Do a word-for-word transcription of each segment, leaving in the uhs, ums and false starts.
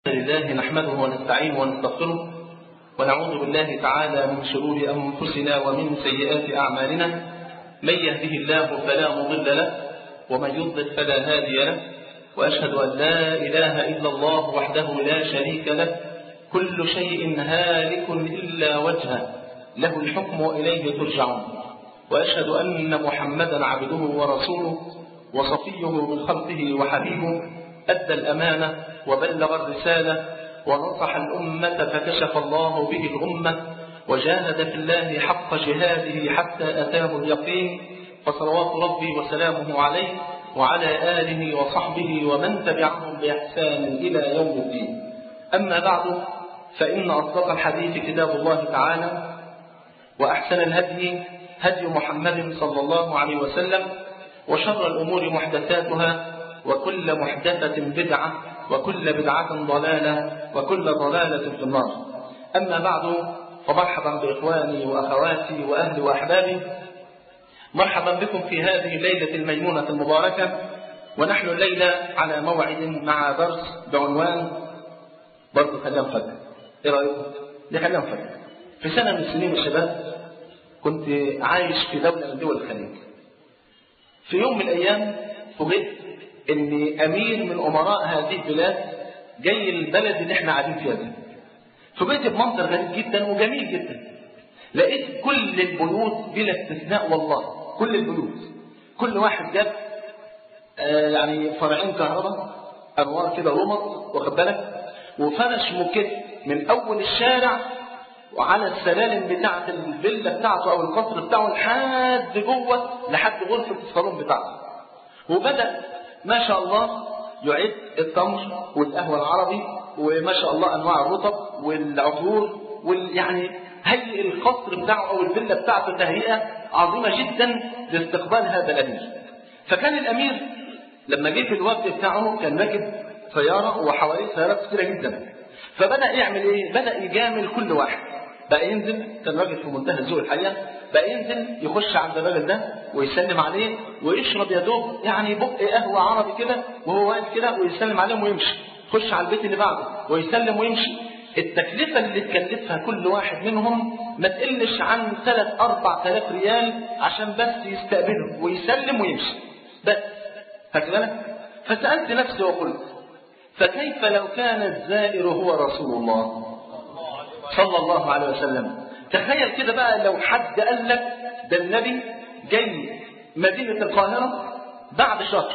لله نحمده ونستعينه ونستغفره ونعوذ بالله تعالى من شرور أنفسنا ومن سيئات أعمالنا. من يهده الله فلا مضل له ومن يضلل فلا هادي له، وأشهد أن لا إله إلا الله وحده لا شريك له، كل شيء هالك إلا وجهه، له الحكم وإليه ترجعون. وأشهد أن محمدا عبده ورسوله وصفيه من خلقه وحبيبه، أدى الأمانة وبلغ الرسالة ونصح الأمة فكشف الله به الأمة، وجاهد في الله حق جهاده حتى أتاه اليقين، فصلوات ربي وسلامه عليه وعلى آله وصحبه ومن تبعهم بإحسان إلى يوم الدين. أما بعد، فإن أصدق الحديث كتاب الله تعالى، وأحسن الهدي هدي محمد صلى الله عليه وسلم، وشر الأمور محدثاتها، وكل محدثة بدعة، وكل بدعة ضلالة، وكل ضلالة في النار. أما بعد، فمرحبا بإخواني وأخواتي وأهلي وأحبابي، مرحبا بكم في هذه الليلة الميمونة المباركة. ونحن الليلة على موعد مع درس بعنوان برضه خلينا نفكر. إيه رأيكم؟ دي خلينا نفكر. في سنة من سنين الشباب كنت عايش في دولة من دول الخليج. في يوم من الأيام فوجئت إن أمير من أمراء هذه البلاد جاي البلد اللي احنا قاعدين فيها دي. فوجئت بمنظر غريب جدا وجميل جدا. لقيت كل البيوت بلا استثناء، والله كل البيوت، كل واحد جاب آه يعني فرعين كهرباء، أنوار كده رمط، واخد بالك، وفرش موكيت من أول الشارع وعلى السلالم بتاعة الفيلا بتاعته أو القصر بتاعه لحد جوه، لحد غرفة الصالون بتاعته. وبدأ ما شاء الله يعد التمر والقهوة العربي، وما شاء الله أنواع الرطب والعطور، ويعني هيئ القصر بتاعه أو الفيلا بتاعته تهيئة عظيمة جدا لاستقبال هذا الأمير. فكان الأمير لما جه في الوقت بتاعه كان راكب سيارة وحواليه سيارات كثيرة جدا. فبدأ يعمل إيه؟ بدأ يجامل كل واحد. بقى ينزل، كان راجل في منتهى الذوق الحقيقة، بقى ينزل يخش عند الراجل ده ويسلم عليه ويشرب يا دوب يعني بق قهوة عربي كده وهو واقف كده، ويسلم عليهم ويمشي. يخش على البيت اللي بعده ويسلم ويمشي. التكلفة اللي تكلفها كل واحد منهم ما تقلش عن ثلاث أربع آلاف ريال عشان بس يستقبله ويسلم ويمشي بس. فاكر بالك؟ فسألت نفسي وقلت: فكيف لو كان الزائر هو رسول الله صلى الله عليه وسلم؟ تخيل كده بقى لو حد قال لك ده النبي جاي مدينة القاهرة بعد شهر،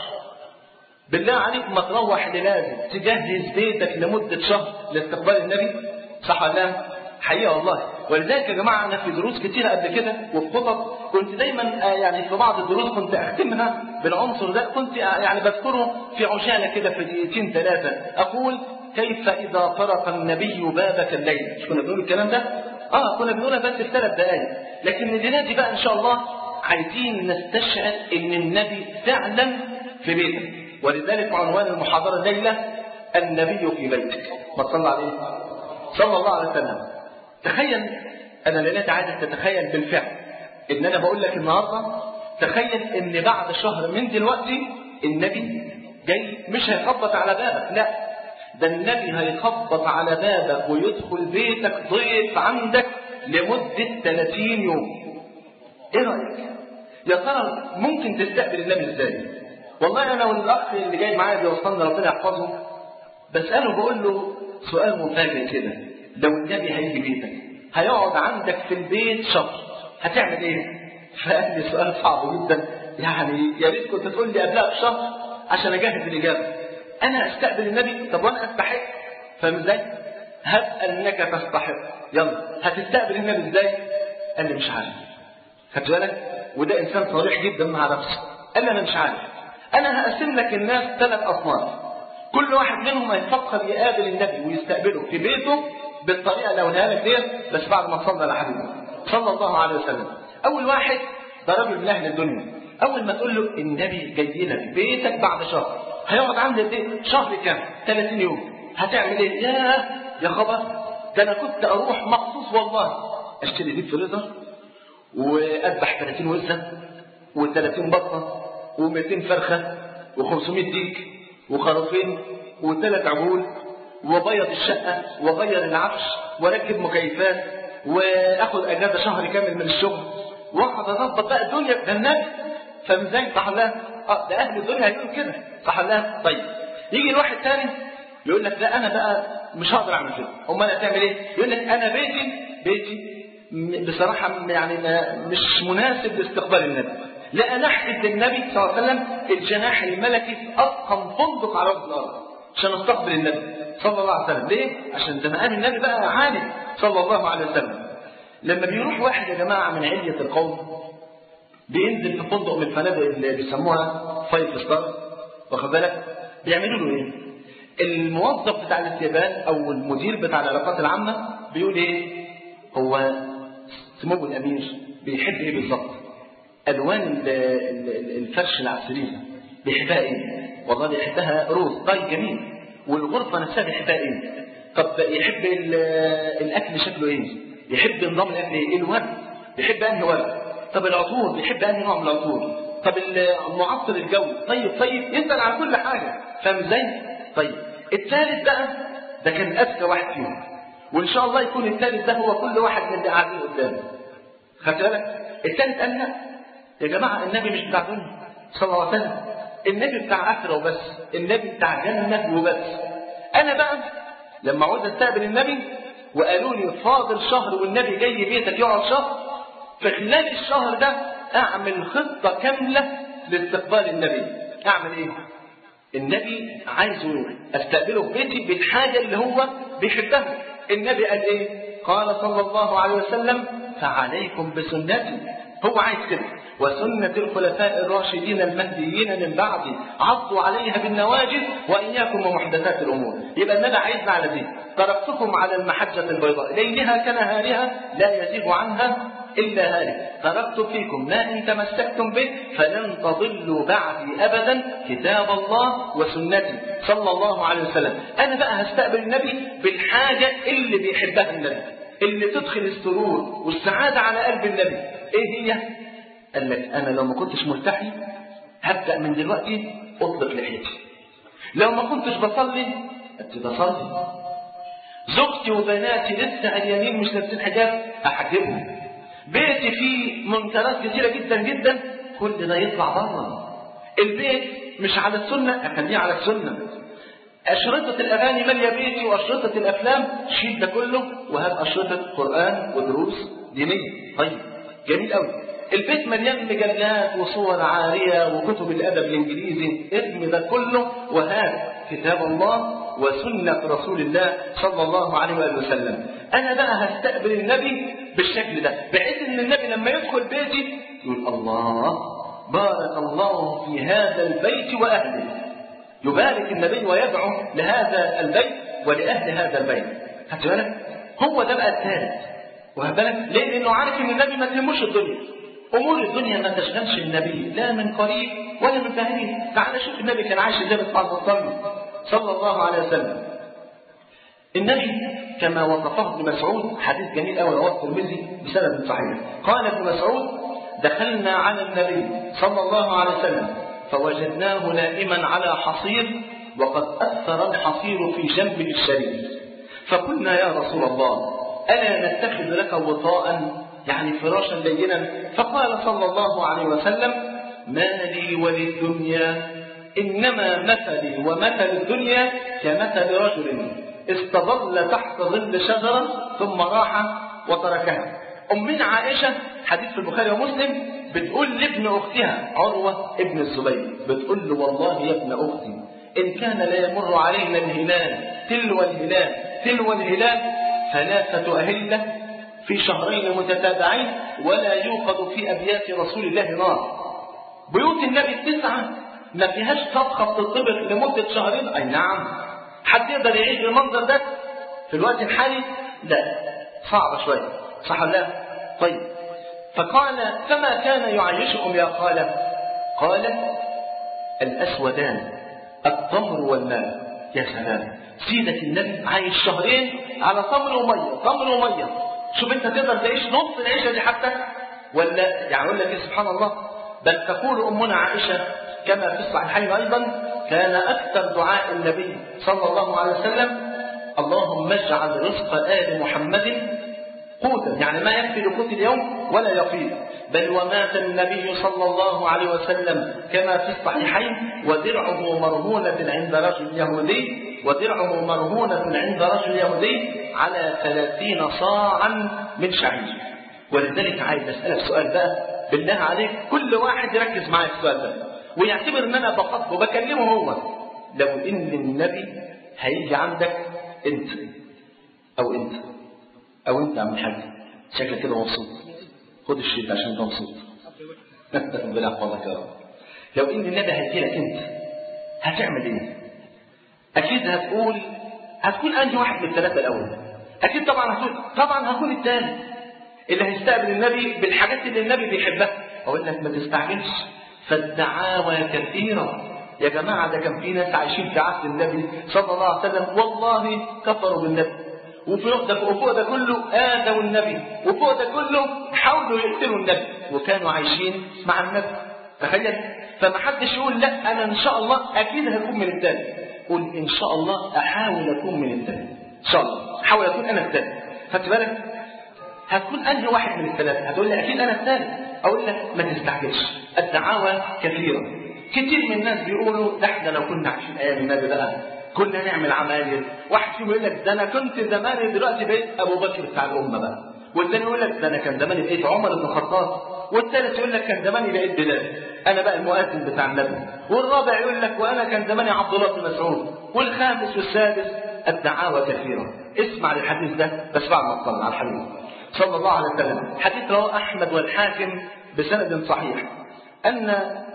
بالله عليك ما تروح لازم تجهز بيتك لمدة شهر لاستقبال النبي، صح ولا لا؟ حقيقة والله. ولذلك يا جماعة أنا في دروس كتيرة قبل كده وفي خطط كنت دايما يعني في بعض الدروس كنت أختمها بالعنصر ده، كنت يعني بذكره في عجالة كده في دقيقتين ثلاثة. أقول: كيف إذا طرق النبي بابك الليل؟ مش كنا بنقول الكلام ده؟ آه كنا بنقولها بس في ثلاث دقائق. لكن الليلة دي بقى إن شاء الله عايزين نستشعر إن النبي فعلا في بيتك. ولذلك عنوان المحاضرة الليلة: النبي في بيتك. ما صلى عليه صلى الله عليه وسلم. تخيل، أنا الليلة عايزك تتخيل بالفعل إن أنا بقول لك النهاردة تخيل إن بعد شهر من دلوقتي النبي جاي، مش هيخبط على بابك، لا، ده النبي هيخبط على بابك ويدخل بيتك ضيف عندك لمدة ثلاثين يوم. ايه رأيك؟ يا ترى ممكن تستقبل النبي ازاي؟ والله انا والاخ اللي جاي معايا بيوصلنا ربنا يحفظه بسأله بقول له سؤال مفاجئ كده: لو النبي هيجي بيتك هيقعد عندك في البيت شهر، هتعمل ايه؟ فقال لي سؤال صعب جدا، يعني يا ريت كنت تقول لي قبلها بشهر عشان اجهز الاجابه. انا استقبل النبي؟ طب وانا استحق؟ فاهم ازاي؟ هب انك تستحق، يلا هتستقبل النبي ازاي؟ قال لي مش عارف. خدت بالك؟ وده انسان صريح جدا مع نفسه. قال لي انا مش عارف. انا هقسم لك الناس ثلاث اصناف، كل واحد منهم هيفكر يقابل النبي ويستقبله في بيته بالطريقه اللي قولها لك ديت، بس بعد ما صلى على حبيبه صلى الله عليه وسلم. اول واحد ده راجل من اهل الدنيا، اول ما تقول له النبي جاي لك بيتك بعد شهر، هيقعد عندك البيت شهر كام؟ ثلاثين يوم. هتعمل ايه؟ يا يا خبر، ده انا كنت اروح مخصوص والله اشتري ديب فريزر واذبح ثلاثين وزه و30 بطه و200 فرخه و500 ديك وخروفين وثلاث عجول وبيض الشقة وغير العفش وركب مكيفات واخد اجازة شهر كامل من الشغل واقعد اضبط بقى الدنيا. ده النبي فمزاي صح الله. اه ده اهل الدنيا هيقولوا كده صح الله. طيب يجي الواحد تاني يقول لك لا انا بقى مش هقدر اعمل كده. امال هتعمل ايه؟ يقول لك انا بيتي بيتي بصراحة يعني مش مناسب لاستقبال النبي. لا انا احجز للنبي صلى الله عليه وسلم الجناح الملكي في اتقن فندق على وجه الارض عشان استقبل النبي صلى الله عليه وسلم. ليه؟ عشان ده مقام النبي بقى عالي صلى الله عليه وسلم. لما بيروح واحد يا جماعة من علية القوم بينزل في فندق من الفنادق اللي بيسموها فايف ستار واخد بالك، بيعملوا له ايه؟ الموظف بتاع الاستقبال او المدير بتاع العلاقات العامة بيقول ايه؟ هو سمو الامير بيحب ايه بالظبط؟ الوان الفرش العسرية بيحبها ايه؟ والله بيحبها روز طيب جميل. والغرفة نفسها بيحبها ايه؟ طب يحب الاكل شكله ايه؟ يحب نظام الاكل ايه؟ الورد بيحب انهي ورد؟ طب العطور بيحب انهي نوع من العطور؟ طب المعطر الجو طيب طيب يسأل على كل حاجة. فاهم ازاي؟ طيب الثالث بقى ده كان اذكى واحد فيهم، وان شاء الله يكون الثالث ده هو كل واحد من اللي قاعدين قدامه. خدت بالك؟ الثالث قال لا يا جماعه النبي مش بتاع دنيا صلى الله عليه وسلم، النبي بتاع اخره وبس، النبي بتاع جنه وبس. انا بقى لما عاوز استقبل النبي وقالوا لي فاضل شهر والنبي جاي بيتك يقعد شهر، في خلال الشهر ده اعمل خطه كامله لاستقبال النبي. اعمل ايه؟ النبي عايزه استقبله في بيتي بالحاجه اللي هو بيحبها. النبي قال ايه؟ قال صلى الله عليه وسلم فعليكم بسنتي. هو عايز كده، وسنة الخلفاء الراشدين المهديين من بعدي عضوا عليها بالنواجذ وإياكم ومحدثات الأمور. يبقى النبي عايزنا على دي. تركتكم على المحجة البيضاء ليلها كنهارها لا يزيغ عنها إلا هالك. تركت فيكم ما إن تمسكتم به فلن تضلوا بعدي أبدا كتاب الله وسنتي صلى الله عليه وسلم. أنا بقى هستقبل النبي بالحاجة اللي بيحبها النبي، اللي تدخل السرور والسعادة على قلب النبي. إيه هي؟ قال لك أنا لو ما كنتش مرتاحي هبدأ من دلوقتي أطلق لحيتي. لو ما كنتش بصلي أبتدي أصلي. زوجتي وبناتي لسه عريانين مش لابسين حجاب أحجبهم. بيتي فيه منكرات كثيرة جدا جدا، كل ده يطلع بره. البيت مش على السنة أخليه على السنة. أشرطة الأغاني مالية بيتي وأشرطة الأفلام شيل ده كله وهات أشرطة قرآن ودروس دينية. طيب جميل قوي. البيت مليان مجلات وصور عارية وكتب الأدب الإنجليزي، ارمي ده كله وهات كتاب الله وسنة رسول الله صلى الله عليه وسلم. أنا بقى هستقبل النبي بالشكل ده، بحيث إن النبي لما يدخل بيتي يقول الله بارك الله في هذا البيت وأهله. يبارك النبي ويدعو لهذا البيت ولأهل هذا البيت. خدت بالك؟ هو ده بقى الثالث. واخد بالك؟ ليه؟ لأنه عارف إن النبي ما تهموش الدنيا. أمور الدنيا ما تشغلش النبي لا من قريب ولا من بعيد. تعال شوف النبي كان عايش ازاي صلى الله عليه وسلم. النبي كما وصفه ابن مسعود، حديث جميل قوي رواه الترمذي بسند صحيح. قال ابن مسعود: دخلنا على النبي صلى الله عليه وسلم فوجدناه نائما على حصير وقد أثر الحصير في جنبه الشريف، فقلنا يا رسول الله ألا نتخذ لك وطاء يعني فراشا لينا؟ فقال صلى الله عليه وسلم: ما لي وللدنيا إنما مثلي ومثل الدنيا كمثل رجل استظل تحت ظل شجرة ثم راح وتركها. أمنا عائشة حديث في البخاري ومسلم بتقول لابن أختها عروة ابن الزبير، بتقول له: والله يا ابن أختي إن كان لا يمر علينا الهلال تلو الهلال تلو الهلال ثلاثة أهلة في شهرين متتابعين ولا يوقد في أبيات رسول الله نار. بيوت النبي التسعة ما فيهاش طبخة بتطبخ لمدة شهرين. أي نعم، حد يقدر يعيش المنظر ده في الوقت الحالي؟ لا، صعب شوية، صح ولا لا؟ طيب، فقال: فما كان يعيشكم يا خالة؟ قال: الأسودان التمر والماء. يا سلام، سيدة النبي عايش شهرين على تمر ومية، تمر ومية. شوف انت تقدر تعيش نص العيشة دي حتى؟ ولا يعني اقول لك سبحان الله، بل تقول أمنا عائشة كما في الصحيحين أيضا: كان أكثر دعاء النبي صلى الله عليه وسلم اللهم اجعل رزق آل محمد قوتا، يعني ما يكفي لقوت اليوم ولا يفيض. بل ومات النبي صلى الله عليه وسلم كما في الصحيحين ودرعه مرهونة عند رجل يهودي ودرعه مرهونة عند رجل يهودي على ثلاثين صاعا من شعير. ولذلك عايز أسألك سؤال بقى بالله عليك، كل واحد يركز معايا في السؤال ده ويعتبر ان انا بخاطبه وبكلمه هو. لو ان النبي هيجي عندك انت او انت او انت عم الحاج شكلك كده مبسوط، خد الشيء عشان انت مبسوط ربنا يحفظك يا رب. لو ان النبي هيجي لك انت هتعمل ايه؟ اكيد هتقول هتكون انهي واحد من الثلاثه الاول؟ اكيد طبعا هتقول طبعا هكون الثالث اللي هيستقبل النبي بالحاجات اللي النبي بيحبها. اقول لك ما تستعجلش، فالدعاوى كثيره يا جماعه. ده كان في ناس عايشين في عهد النبي صلى الله عليه وسلم والله كفروا بالنبي، وفوق ده وفوق ده كله آذوا النبي، وفوق ده كله حاولوا يقتلوا النبي، وكانوا عايشين مع النبي. تخيل. فما حدش يقول لا انا ان شاء الله اكيد هكون من الثالث. قول ان شاء الله احاول اكون من الثالث، ان شاء الله احاول اكون انا الثالث. خدت بالك؟ هتكون انهي واحد من الثلاثه؟ هتقول لي اكيد انا الثالث. اقول لك ما تستعجلش، الدعاوى كثيره. كتير من الناس بيقولوا ده احنا لو كنا عايشين ايام النبي بقى كنا نعمل عمايل. واحد فيهم يقول لك ده انا كنت زمان دلوقتي بقيت ابو بكر بتاع الامه بقى، والثاني يقول لك ده انا كان زماني بقيت عمر بن الخطاب، والثالث يقول لك كان زماني بقيت بلال انا بقى المؤذن بتاع النبي، والرابع يقول لك وانا كان زماني عبد الله بن مسعود، والخامس والسادس. الدعاوى كثيره. اسمع للحديث ده بس بعد ما تصلي على الحبيب صلى الله عليه وسلم. حديث رواه احمد والحاكم بسند صحيح ان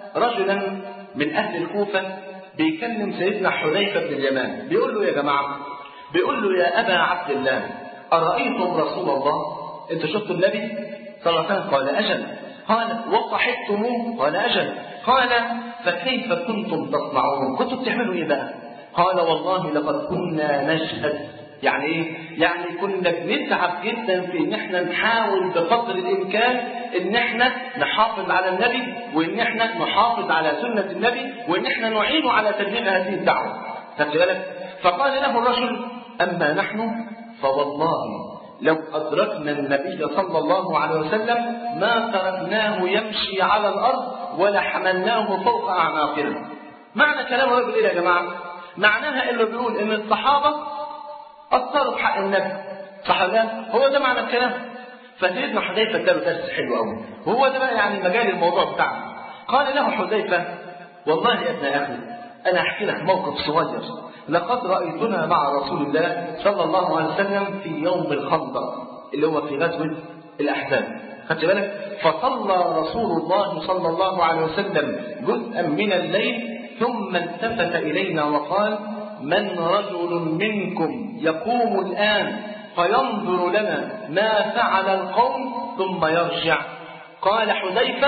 رجلا من اهل الكوفه بيكلم سيدنا حذيفه بن اليمان، بيقول له يا جماعه، بيقول له يا ابا عبد الله ارايتم رسول الله؟ انت شفتوا النبي صلى الله عليه وسلم؟ قال اجل. قال وصحبتموه؟ قال اجل. قال فكيف كنتم تصنعون؟ كنتم بتعملوا ايه بقى؟ قال والله لقد كنا نشهد. يعني ايه؟ يعني كنا بنتعب جدا في ان احنا نحاول بقدر الامكان ان احنا نحافظ على النبي، وان احنا نحافظ على سنة النبي، وان احنا نعين على تبليغ هذه الدعوة. خدت بالك؟ فقال له الرجل اما نحن فوالله لو ادركنا النبي صلى الله عليه وسلم ما تركناه يمشي على الارض ولا حملناه فوق اعناقنا. معنى كلام الرجل ايه يا جماعه؟ معناها انه بيقول ان الصحابه اثروا في حق النبي، صح ولا لا؟ هو ده معنى الكلام. فسيدنا حذيفه اداله درس حلو قوي، وهو ده بقى يعني مجال الموضوع بتاعنا. قال له حذيفه والله يا ابن اخي انا احكي لك موقف صغير. لقد رايتنا مع رسول الله صلى الله عليه وسلم في يوم الخندق اللي هو في غزوه الاحزاب. خدت بالك؟ فصلى رسول الله صلى الله عليه وسلم جزءا من الليل ثم التفت الينا وقال من رجل منكم يقوم الآن فينظر لنا ما فعل القوم ثم يرجع؟ قال حذيفة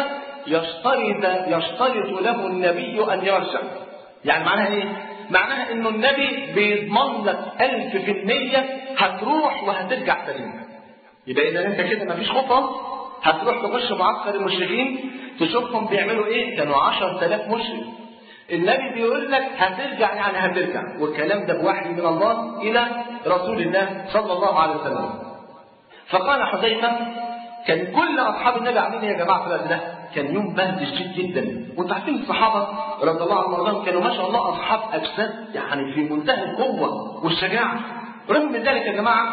يشترط, يشترط له النبي أن يرجع. يعني معناها إيه؟ معناها إنه النبي بيضمن لك ألف في المية هتروح وهترجع سليم. يبقى إذا أنت كده مفيش خطة، هتروح تخش معسكر المشركين تشوفهم بيعملوا إيه؟ كانوا عشر آلاف مشرك. النبي بيقول لك هترجع يعني هترجع، والكلام ده بوحي من الله إلى رسول الله صلى الله عليه وسلم. فقال حذيفة كان كل أصحاب النبي عاملين يا جماعة في الوقت ده كان يوم بهد شديد جدا. وانتوا عارفين الصحابة رضي الله عنهم وارضاهم كانوا ما شاء الله أصحاب أجساد يعني في منتهى القوة والشجاعة. رغم من ذلك يا جماعة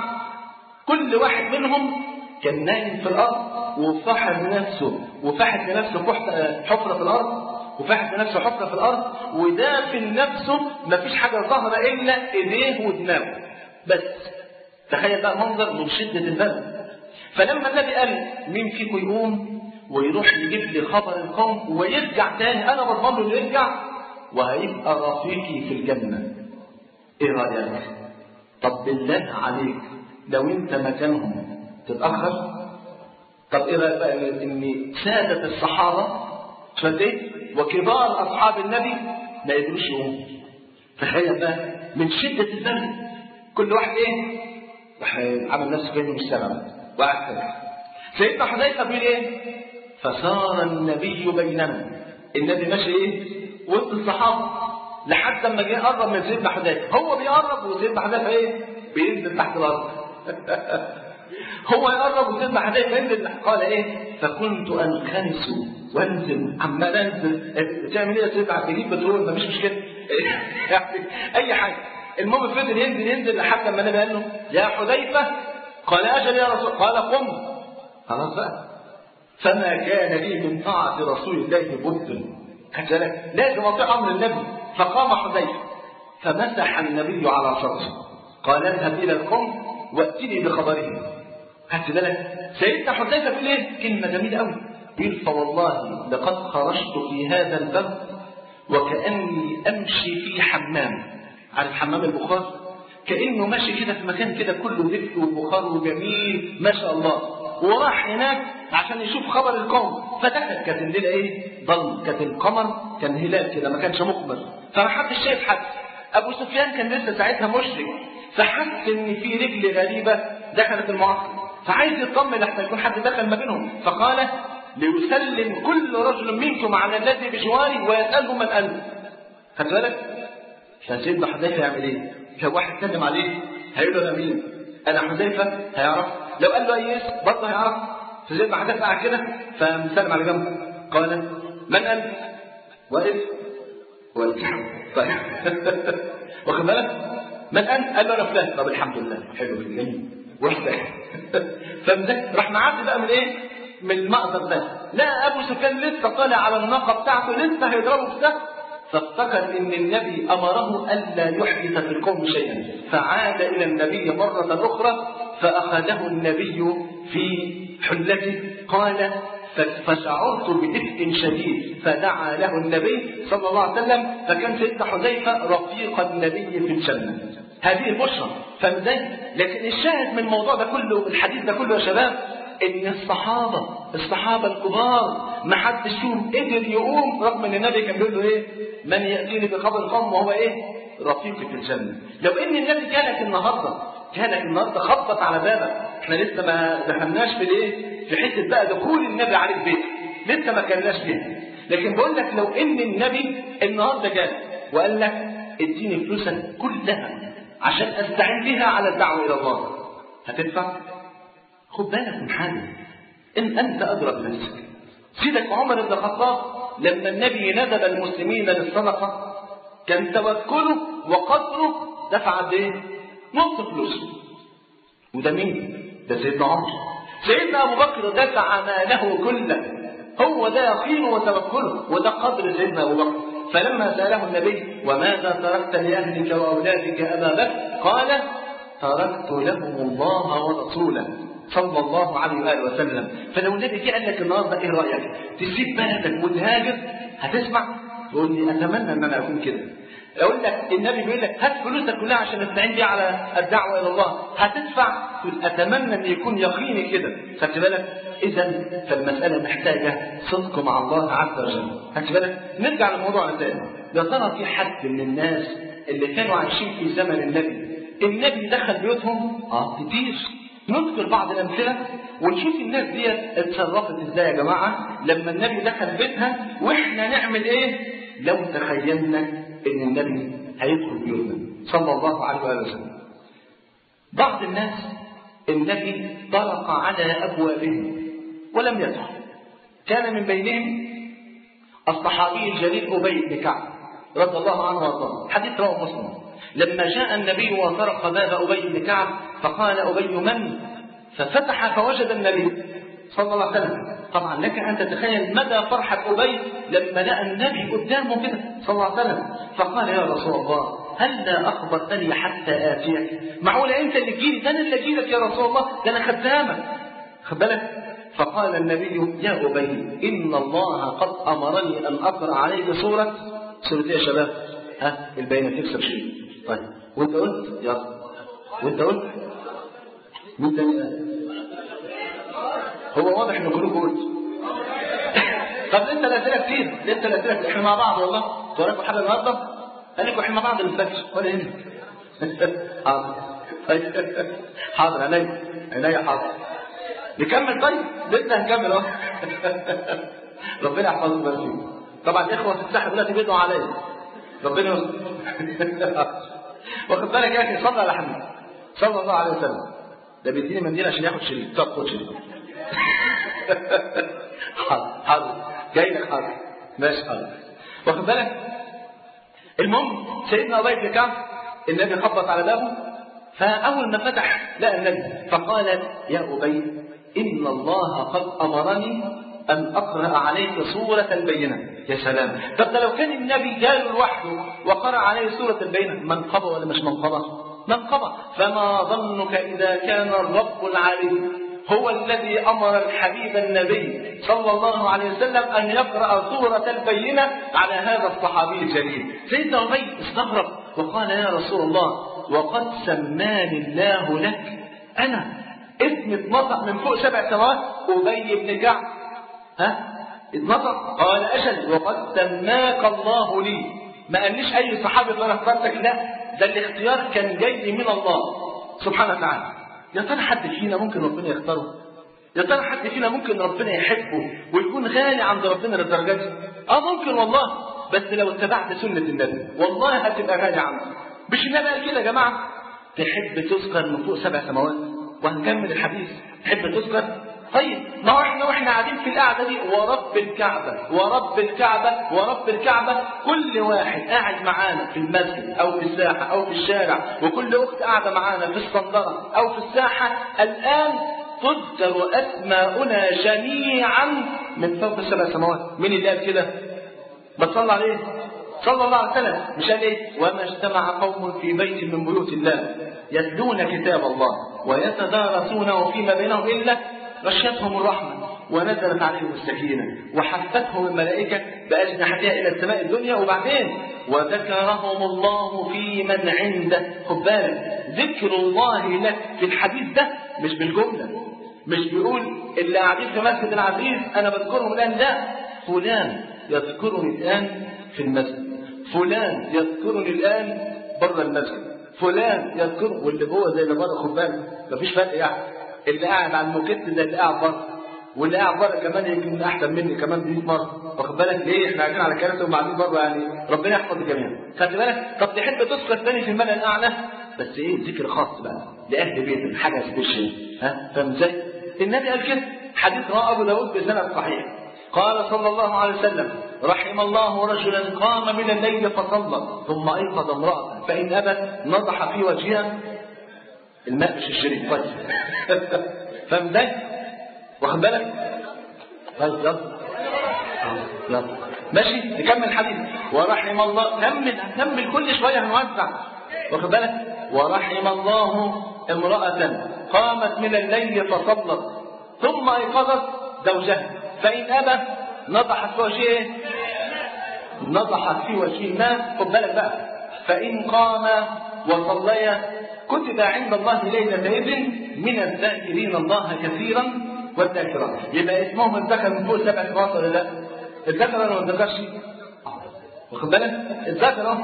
كل واحد منهم كان نايم في الأرض وفحر لنفسه وفحت لنفسه حفرة في الأرض وفحت لنفسه حفرة في الأرض ودافن نفسه مفيش حاجة ظاهرة إلا إيديه ودماغه بس. تخيل بقى منظر من شدة البرد. فلما النبي قال مين فيكم يقوم ويروح يجيب لي خبر القوم ويرجع تاني أنا بضمن له إنه يرجع وهيبقى رفيقي في الجنة. إيه رأيك؟ طب بالله عليك لو أنت مكانهم تتأخر؟ طب إيه رأيك بقى إن سادة الصحابة فديت وكبار أصحاب النبي ما يدروش يقوموا؟ تخيل بقى من شدة البرد كل واحد إيه؟ راح عمل نفسه كأنه مش سامع وقعد كده. سيدنا حذيفة بيقول إيه؟ فصار النبي بيننا. النبي ماشي إيه؟ وسط الصحابة لحد ما جه قرب من سيدنا حذيفة. هو بيقرب وسيدنا حذيفة إيه؟ بينزل تحت الارض. هو يقرب وسيدنا حذيفه ينزل. قال ايه؟ فكنت انخنس وانزل، عمال انزل. تعمل ايه يا سيدنا؟ تجيب بترول مفيش مشكله. يعني اي حاجه. المهم فضل ينزل ينزل لحد ما النبي قال له يا حذيفه. قال اجل يا رسول. قال قم. خلاص بقى. فما كان لي من طاعه رسول الله بد، كذلك لازم اطيع امر النبي. فقام حذيفه فمسح النبي على صدره. قال اذهب الى القوم واتني بخبرهم. خدت بالك؟ سيدنا حذيفه بيقول ايه؟ كلمه جميله قوي. بيقول فوالله لقد خرجت في هذا البلد وكاني امشي في حمام. عارف حمام البخار؟ كانه ماشي كده في مكان كده كله دفء وبخار وجميل ما شاء الله. وراح هناك عشان يشوف خبر القوم. فدخل كانت الليله ايه؟ ضل. كانت القمر كان هلال كده ما كانش مقمر. فما حدش شايف حد. ابو سفيان كان لسه ساعتها مشرك. فحس ان في رجل غريبه دخلت المعسكر. فعايز يطمن لحتى يكون حد دخل ما بينهم. فقال ليسلم كل رجل منكم على الذي بجواري ويساله من قلبه. خدت بالك؟ فسيدنا حذيفه يعمل ايه؟ لو واحد سلم عليه هيقول له انا مين؟ انا حذيفه. هيعرف. لو قال له ايس برضه هيعرف. فسيدنا حذيفه قاعد كده فمسلم على جنبه. قال من انت؟ واقف والكعب. طيب واخد بالك؟ من انت؟ قال له انا فلان. طب الحمد لله حلو جميل وحده. فمسك راح معدي بقى من ايه؟ من المقدر ده. لا ابو سفيان لسه طالع على الناقه بتاعته لسه هيضربه في ده. فافتكر ان النبي امره الا يحدث في القوم شيئا. فعاد الى النبي مره اخرى فاخذه النبي في حلته. قال فشعرت بدفء شديد فدعا له النبي صلى الله عليه وسلم. فكان سيدنا حذيفه رفيق النبي في الجنه. هذه البشرى. فازاي؟ لكن الشاهد من الموضوع ده كله الحديث ده كله يا شباب ان الصحابه الصحابه الكبار ما حدش فيهم قدر يقوم رغم ان النبي كان بيقول له ايه؟ من ياتيني بخبر القوم وهو ايه؟ رفيقي في الجنه. لو ان النبي كانت النهارده كانت النهارده خبط على بابك. احنا لسه ما دخلناش في الايه؟ في حته بقى دخول النبي عليك بيت. لسه ما كناش فيها. لكن بقول لك لو ان النبي النهارده جاء وقال لك اديني فلوسك كلها عشان استعين بها على الدعوه الى الله، هتدفع؟ خد بالك من حاجه. ان انت ادرى بنفسك. سيدك عمر بن الخطاب لما النبي ندب المسلمين للصدقه كان توكله وقدره دفع قد ايه؟ نص فلوسه. وده مين؟ ده سيدنا عمر. سيدنا ابو بكر دفع ماله كله. هو ده يقينه وتوكله وده قدر سيدنا ابو بكر. فلما ساله النبي وماذا تركت لاهلك واولادك ابا بكر؟ قال تركت لهم الله ورسوله صلى الله عليه واله وسلم. فلو النبي جه قال لك النهارده ايه رايك؟ تسيب بلدك وتهاجر؟ هتسمع؟ تقول لي اتمنى ان انا اكون كده. اقول لك النبي بيقول لك هات فلوسك كلها عشان نستعين بيها على الدعوه الى الله، هتدفع؟ تقول اتمنى ان يكون يقيني كده. خدت بالك؟ اذا فالمساله محتاجه صدق مع الله عز وجل. خدت بالك؟ نرجع للموضوع تاني. يا ترى في حد من الناس اللي كانوا عايشين في زمن النبي النبي دخل بيوتهم؟ اه كتير. نذكر بعض الامثله ونشوف الناس دي اتصرفت ازاي يا جماعه لما النبي دخل بيتها، واحنا نعمل ايه لو تخيلنا ان النبي هيدخل بيوتنا صلى الله عليه وسلم. بعض الناس النبي طرق على ابوابهم ولم يدخل. كان من بينهم الصحابي الجليل ابي بن كعب رضي الله عنه وارضاه. حديث رواه مسلم. لما جاء النبي وطرق باب ابي بن كعب فقال ابي من؟ ففتح فوجد النبي صلى الله عليه وسلم. طبعا لك ان تتخيل مدى فرحه ابي لما لقى النبي قدامه كده صلى الله عليه وسلم. فقال يا رسول الله هل لا اخبرتني حتى اتيك؟ معقوله انت اللي تجيلي؟ ده انا اللي اجيلك يا رسول الله، ده انا خدامك. خد بالك؟ فقال النبي يا ابي ان الله قد امرني ان اقرا عليك سوره سوره ايه يا شباب؟ ها البينه تكسب شيء. طيب وانت قلت يا وانت قلت وانت هو واضح ان كلكم قلت. طب انت الاسئله كتير، انت الاسئله كتير. احنا مع بعض والله. وراكم حاجه النهارده؟ قال لكم احنا مع بعض الفجر ولا هنا؟ حاضر. حاضر عينيا عينيا حاضر. نكمل طيب؟ لسه هنكمل اهو. ربنا يحفظكم ويرحمكم. طبعا الاخوه في الساحه دلوقتي بيدعوا عليا. ربنا يستر. واخد بالك يا اخي؟ صلى على حبيبي. صلى الله عليه وسلم. ده بيديني منديل عشان ياخد شريط. طب خد شريط. حاضر حاضر جاي لك حاضر ماشي حاضر. واخد بالك؟ المهم سيدنا ابي بن كعب النبي خبط على بابه، فاول ما فتح لقى النبي فقال يا ابي ان الله قد امرني ان اقرا عليك سوره البينه. يا سلام. طب ده لو كان النبي جاله لوحده وقرا عليه سوره البينه منقبه ولا مش منقبه؟ منقبه. فما ظنك اذا كان الرب العلي هو الذي أمر الحبيب النبي صلى الله عليه وسلم أن يقرأ سورة البينة على هذا الصحابي الجليل. سيدنا أبي استغرب وقال يا رسول الله وقد سماني الله لك أنا اسم اتنطق من فوق سبع سماوات أبي بن كعب. ها اتنطق؟ قال أجل وقد سماك الله لي. ما قاليش أي صحابي فأنا اخترتك، لا ده الاختيار كان جاي من الله سبحانه وتعالى. يا ترى حد فينا ممكن ربنا يختاره؟ يا ترى حد فينا ممكن ربنا يحبه ويكون غالي عند ربنا للدرجة دي؟ اه ممكن والله، بس لو اتبعت سنة النبي والله هتبقى غالي عنده. مش النبي قال كده يا جماعة؟ تحب تذكر من فوق سبع سماوات؟ وهنكمل الحديث. تحب تذكر؟ طيب ما هو احنا واحنا قاعدين في القعده دي ورب الكعبه ورب الكعبه ورب الكعبه، كل واحد قاعد معانا في المسجد او في الساحه او في الشارع، وكل اخت قاعده معانا في الصندره او في الساحه، الان تذكر اسماؤنا جميعا من فوق السبع سماوات. مين اللي قال كده؟ بتصلى عليه صلى الله عليه وسلم. مش قال ايه؟ وما اجتمع قوم في بيت من بيوت الله يتلون كتاب الله ويتدارسونه فيما بينهم الا غشيتهم الرحمة ونزلت عليهم السكينة وحفتهم الملائكة بأجنحتها إلى السماء الدنيا. وبعدين وذكرهم الله في من عنده. خد بالك ذكر الله لك في الحديث ده مش بالجملة، مش بيقول اللي قاعدين في مسجد العزيز أنا بذكرهم الآن، لا، فلان يذكرني الآن في المسجد، فلان يذكرني الآن بره المسجد، فلان يذكر، واللي جوه زي اللي بره. خد بالك مفيش فرق يعني. اللي قاعد على الموكيت زي اللي قاعد بره، واللي قاعد بره كمان يمكن احسن مني كمان مية مره. واخد بالك ليه؟ احنا قاعدين على كراسي وقاعدين بره، يعني ربنا يحفظ الجميع. خدت بالك؟ طب تحب تذكر تاني في الملأ الاعلى، بس ايه؟ ذكر خاص بقى لاهل بيتك، حاجه سبيشال. ها فاهم ازاي؟ النبي قال كده، حديث رواه ابو داود بسند صحيح. قال صلى الله عليه وسلم رحم الله رجلا قام من الليل فصلى ثم ايقظ امراه فان ابت نضح في وجهها الماء مش الشريك. طيب فاهم ده؟ واخد بالك؟ طيب يلا يلا ماشي نكمل الحديث. ورحم الله، كمل كمل كل شويه هنوزع. واخد بالك؟ ورحم الله امرأة قامت من الليل فصلت ثم ايقظت زوجها فإن أبى نضحت في وجهه نضحت في وجهه الماء. خد بالك بقى، فإن قام وصليا كتب عند الله ليلة إذن من الذاكرين الله كثيرا والذاكرات. يبقى اسمهم الذكر من فوق سبع سماوات ولا لا؟ الذكر ولا ما الذكرش؟ واخد بالك؟ الذكر.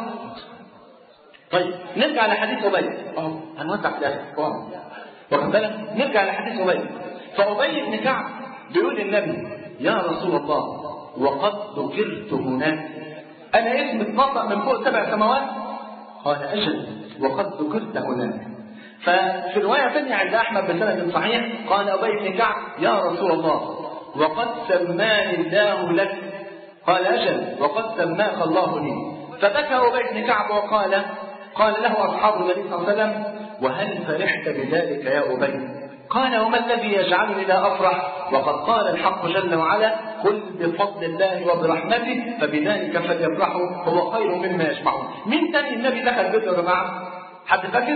طيب نرجع لحديث أبي. اهو هنوسع في الآخر. واخد بالك؟ نرجع لحديث أبي. فأبي بن كعب بيقول للنبي يا رسول الله وقد ذكرت هناك، أنا اسمي اتنطق من فوق سبع سماوات؟ قال أجل وقد ذكرت هناك. ففي رواية ثانية عند أحمد بسند صحيح قال أبي بن كعب يا رسول الله وقد سماني الله لك. قال أجل وقد سماك الله لي. فبكى أبي بن كعب وقال قال له أصحاب النبي صلى الله عليه وسلم وهل فرحت بذلك يا أبي؟ قال وما الذي يجعلني لا أفرح وقد قال الحق جل وعلا قل بفضل الله وبرحمته فبذلك فليفرحوا هو خير مما يجمعون. مين تاني النبي دخل بيته يا جماعة؟ حد فاكر؟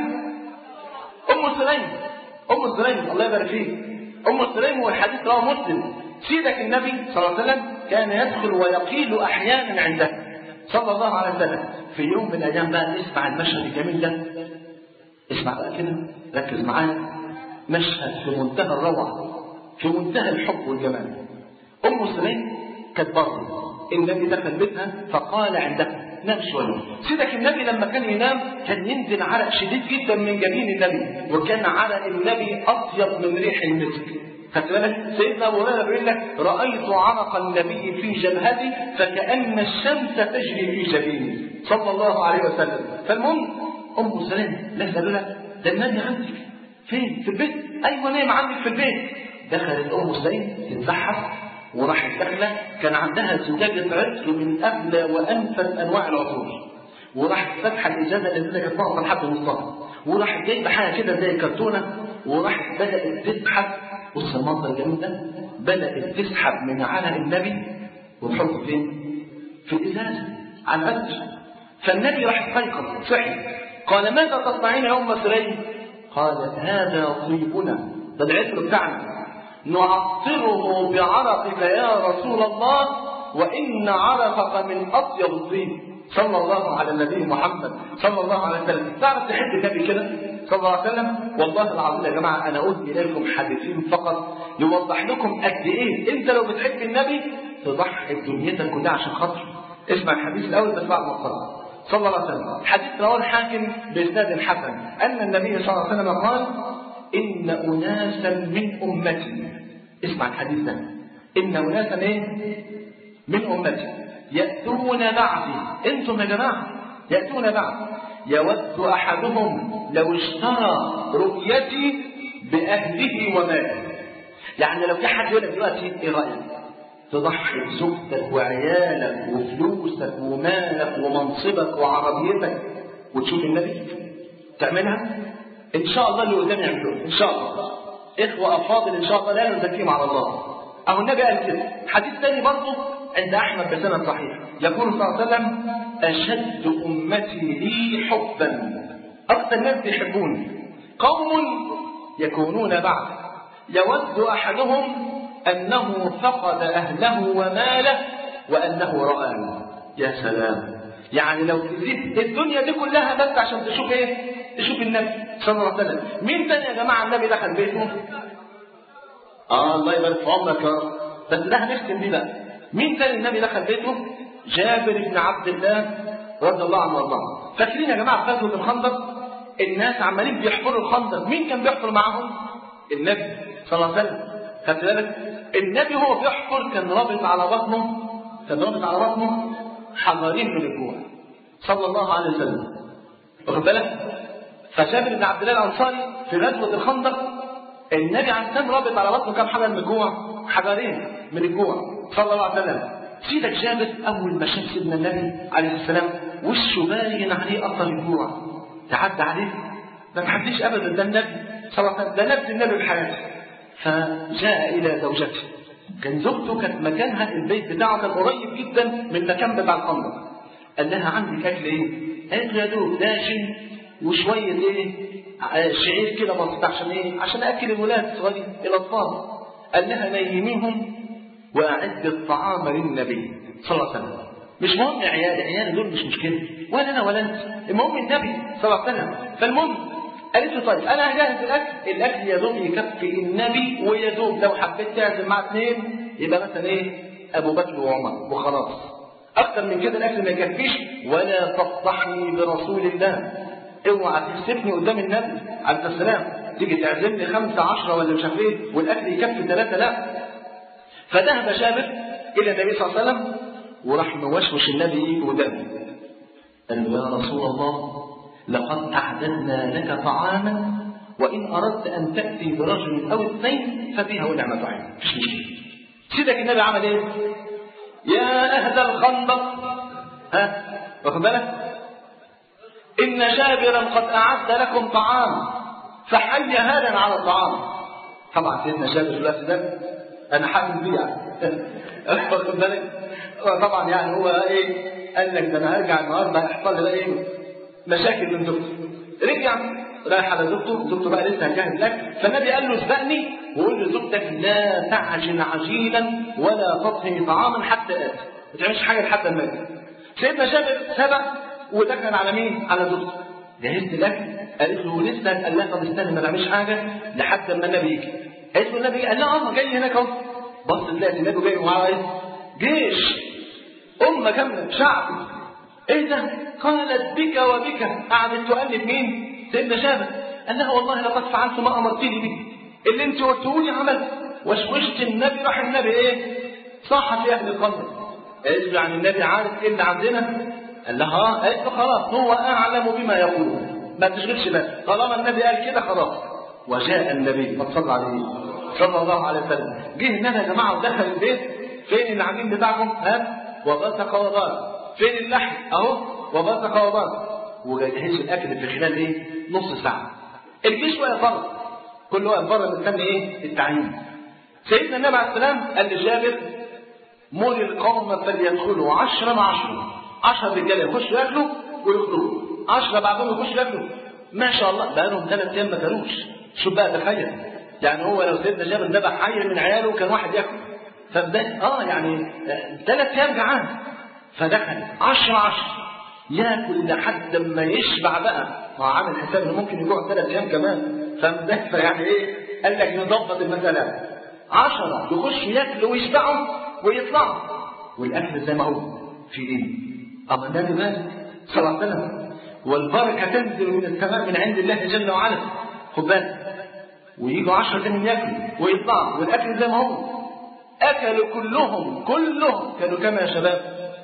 أم سليم. أم سليم الله يبارك فيه. أم سليم والحديث رواه مسلم. سيدك النبي صلى الله عليه وسلم كان يدخل ويقيل أحيانا عنده صلى الله عليه وسلم. في يوم من الأيام بقى اسمع المشهد الجميل ده. اسمع بقى كده ركز معايا. مشهد في منتهى الروعة، في منتهى الحب والجمال. أم سليم كانت بره، النبي دخل بيتها فقال عندها نام شوية. سيدك النبي لما كان ينام كان ينزل عرق شديد جدا من جبين النبي، وكان عرق النبي أطيب من ريح المسك. خدت بالك؟ سيدنا أبو هريرة بيقول لك رأيت عرق النبي في جبهتي فكأن الشمس تجري في جبيني صلى الله عليه وسلم. فالمهم أم سليم لا سألوا لها ده النبي عندك. فين؟ في البيت. ايوه نايم عندك في البيت. دخلت ام سليم تتبحث وراحت داخله، كان عندها زجاجه عطر من اغلى وانفس انواع العطور، وراحت فاتحه الازازه اللي كانت ناقصه لحد نصها، وراحت جايبه حاجه كده زي كرتونه، وراحت بدات تسحب. بص المنظر الجميل ده، بدات تسحب من على النبي وتحطه فين؟ في الازازه على العطر. فالنبي راح استيقظ صحي، قال ماذا تصنعين يا ام سليم؟ قالت هذا طيبنا، ده العطر بتاعنا، نعطره بعرقك يا رسول الله، وإن عرقك من أطيب الطيب. صلى الله على النبي محمد صلى الله عليه وسلم. تعرف تحب النبي كده صلى الله عليه وسلم؟ والله العظيم يا جماعة أنا أقول إليكم حديثين فقط يوضح لكم قد إيه أنت لو بتحب النبي تضحي بدنيتك كلها عشان خاطره. اسمع الحديث الأول بس بعد ما تصلي. صلى الله عليه وسلم. حديث رواه الحاكم بإسناد حسن أن النبي صلى الله عليه وسلم قال إن أناسا من أمتي، اسمع الحديث ده، إن أناسا إيه؟ من أمتي يأتون بعدي، أنتم يا جماعة يأتون بعدي، يود أحدهم لو اشترى رؤيتي بأهله وماله. يعني لو في حد يقول لك دلوقتي إيه رأيك؟ تضحي بزوجتك وعيالك وفلوسك ومالك ومنصبك وعربيتك وتشوف النبي تعملها؟ إن شاء الله اللي قدامي يعملوه إن شاء الله. إخوة أفاضل إن شاء الله لا نزكيهم على الله. أهو النبي قال كده. حديث ثاني برضه عند أحمد بسند صحيح يقول صلى الله عليه وسلم أشد أمتي لي حبا، أكثر الناس بيحبوني قوم يكونون بعد يود أحدهم أنه فقد أهله وماله وأنه رآني. يا سلام، يعني لو تسيب الدنيا دي كلها بس عشان تشوف إيه؟ تشوف النبي صلى الله عليه وسلم. مين تاني يا جماعة النبي دخل بيته؟ آه الله يبارك في عمرك يا رب، بس ده هنختم بيه بقى. مين تاني النبي دخل بيته؟ جابر بن عبد الله رضي الله عنه وارضاه. فاكرين يا جماعة في غزوة الخندق الناس عمالين بيحفروا الخندق، مين كان بيحفر معاهم؟ النبي صلى الله عليه وسلم. خدت بالك؟ النبي هو بيحفر كان رابط على بطنه، كان رابط على بطنه حجرين من الجوع صلى الله عليه وسلم. واخد بالك؟ فجابر بن عبد الله الانصاري في غزوه الخندق النبي عليه السلام رابط على بطنه كم حجر من الجوع؟ حجرين من الجوع صلى الله عليه وسلم. سيدك جابر اول ما شاف سيدنا النبي عليه السلام وشه باين عليه اثر الجوع، تعدى عليه ما محدش ابدا، ده النبي صلى الله عليه وسلم، ده نفس النبي بحياته. فجاء الى زوجته، كان زوجته كانت مكانها البيت بتاعه كان قريب جدا من المكان بتاع الخندق. قال لها عندك اكل ايه؟ قالت له يا دوب داشن وشويه ايه؟ شعير كده بسيط عشان ايه؟ عشان اكل الولاد الصغيرين الاطفال. قال لها نيميهم واعد الطعام للنبي صلى الله عليه وسلم. مش مهم عيالي، عيالي دول مش مشكله، ولا انا ولا انت، المهم النبي صلى الله عليه وسلم. فالمهم قالت له طيب انا هجهز الاكل، الاكل يا دوب يكفي النبي، ويا دوب لو حبيت تعزم مع اثنين يبقى مثلا ايه؟ ابو بكر وعمر وخلاص. اكتر من كده الاكل ما يكفيش. ولا تفضحني برسول الله، اوعى تكسفني قدام النبي عليه السلام، تيجي تعزمني خمسه عشره ولا مش عارف ايه والاكل يكفي ثلاثه، لا. فذهب جابر الى النبي صلى الله عليه وسلم وراح موشوش النبي قدامه، قال له يا رسول الله لقد أعددنا لك طعاما وإن أردت أن تأتي برجل أو اثنين ففيها ونعمة عين، مفيش مشكلة. سيدك النبي عمل إيه؟ يا أهل الخندق، ها واخد بالك؟ إن جابرا قد أعد لكم طعام فحي هذا على الطعام. طبعا سيدنا جابر في الوقت ده أنا حامل بيه يعني واخد بالك؟ طبعا يعني هو إيه؟ قال لك ده أنا هرجع النهارده هيحصل لي بقى إيه؟ مشاكل من زوجته. رجع رايح على زوجته، زوجته بقى لسه هتجهز لك، فالنبي قال له اسبقني وقول لزوجتك لا تعجن عجينا ولا تطهي طعاما حتى اتي، ما تعملش حاجه لحد ما اجي. سيدنا جابر سبق ودخل على مين؟ على زوجته. جهزت الاكل؟ قالت له لسه. قال لها طب استنى ما نعملش حاجه لحد ما النبي يجي. قالت له النبي قال لها اه جاي هناك اهو. بص تلاقي النبي جاي ومعاه ايه؟ جيش، امه كامله، شعب. ايه ده؟ قالت بك وبك. قعدت تؤلف مين؟ سيدنا جابر. قال لها والله لقد فعلت ما امرتني به، اللي انت قلته لي عمل. وشوشت النبي، راح النبي ايه؟ صح في اهل القلب. قالت له يعني النبي عارف ايه اللي عندنا؟ قال لها اه. قالت له خلاص هو اعلم بما يقول، ما تشغلش بالك، طالما النبي قال كده خلاص. وجاء النبي ما تصلى عليه صلى الله عليه وسلم، جه النبي يا جماعه ودخل البيت، فين العجين بتاعكم؟ ها وبثق وبار، فين اللحم؟ اهو وبثق وبار، وجهز الاكل في خلال ايه؟ نص ساعه. الجيش واقف بره، كل واقف بره مستني ايه؟ التعيين. سيدنا النبي عليه السلام قال لجابر: مر القوم فليدخلوا عشرة مع عشرة، عشرة رجاله يخشوا ياكلوا ويخرجوا، عشرة بعدهم يخشوا ياكلوا. ما شاء الله بقى لهم ثلاث ايام ما كانوش. شوف بقى تخيل، يعني هو لو سيدنا جابر ذبح حي من عياله كان واحد ياكل، فبدا اه يعني ثلاث ايام جعان، فدخل عشرة عشرة ياكل لحد ما يشبع بقى، ما عامل حساب انه ممكن يجوع ثلاث ايام كمان، فمدفع يعني ايه؟ قال لك نضبط المساله، عشرة يخشوا ياكلوا ويشبعوا ويطلعوا، والاكل زي ما هو في ايه؟ اما النبي مالك صلى الله عليه وسلم، والبركه تنزل من السماء من عند الله جل وعلا، خد بالك، ويجوا عشرة تاني ياكلوا ويطلعوا والاكل زي ما هو. اكلوا كلهم كلهم كانوا كما يا شباب؟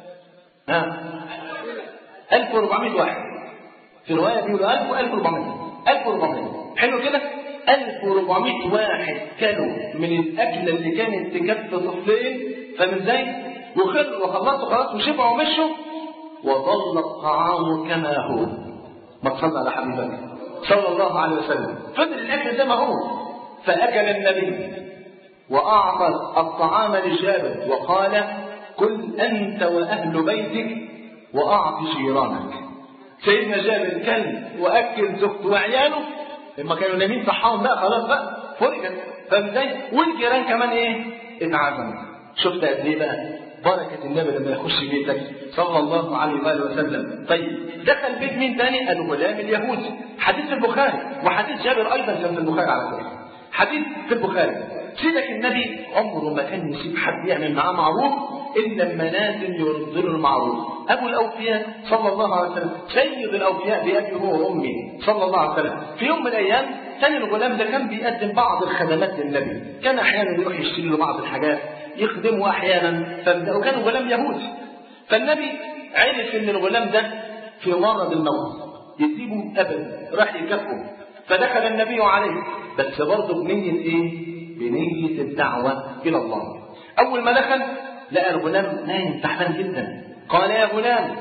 ها ألف وأربعمائة واحد، في روايه بيقولوا ألف وألف وأربعمائة ألف وأربعمائة، حلو كده؟ ألف وأربعمائة واحد كانوا من الأكلة اللي كانت تكفي طفلين، فمن ازاي؟ وخلوا وخلصوا خلاص وشبعوا ومشوا، وظل الطعام كما هو. ما تصلى على حبيبك صلى الله عليه وسلم، فضل الأكل زي ما هو. فأكل النبي وأعطى الطعام لجابر وقال: كل أنت وأهل بيتك وأعط جيرانك. سيدنا جابر كل وأكل زوجته وعياله، لما كانوا نايمين صحاهم بقى خلاص بقى فرجت، فازاي؟ والجيران كمان ايه؟ اتعزموا. شفت قد ايه بقى بركه النبي لما يخش بيتك صلى الله عليه واله وسلم. طيب دخل بيت مين تاني؟ الغلام اليهودي، حديث البخاري، وحديث جابر ايضا كان في البخاري على فكره، حديث في البخاري. سيدك النبي عمره ما كان يسيب حد يعمل معاه معروف الا لما لازم يرد له المعروف. ابو الاوفياء صلى الله عليه وسلم، سيد الاوفياء بابي هو وامي صلى الله عليه وسلم. في يوم من الايام كان الغلام ده كان بيقدم بعض الخدمات للنبي، كان احيانا يروح يشتري له بعض الحاجات يخدمه احيانا، وكان غلام يهودي. فالنبي عرف ان الغلام ده في مرض الموت، يسيبه ابدا، راح يكافئه. فدخل النبي عليه، بس برضه بنيه ايه؟ بنيه الدعوه الى الله. اول ما دخل لقى الغلام نايم تعبان جدا، قال: يا غلام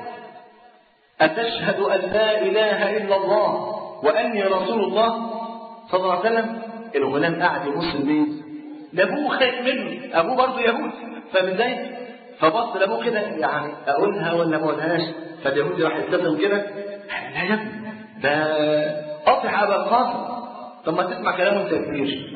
أتشهد أن لا إله إلا الله وأني رسول الله صلى الله عليه وسلم؟ الغلام قاعد يبص لمين؟ لأبوه، خايف منه، أبوه برضه يهودي، فبداية فبص لأبوه كده، يعني أقولها ولا ما أقولهاش؟ فاليهودي راح يبتسم كده: لا يا ابني، ده قاطع أبا القاسم. طب ما تسمع كلامه أنت يا كبير.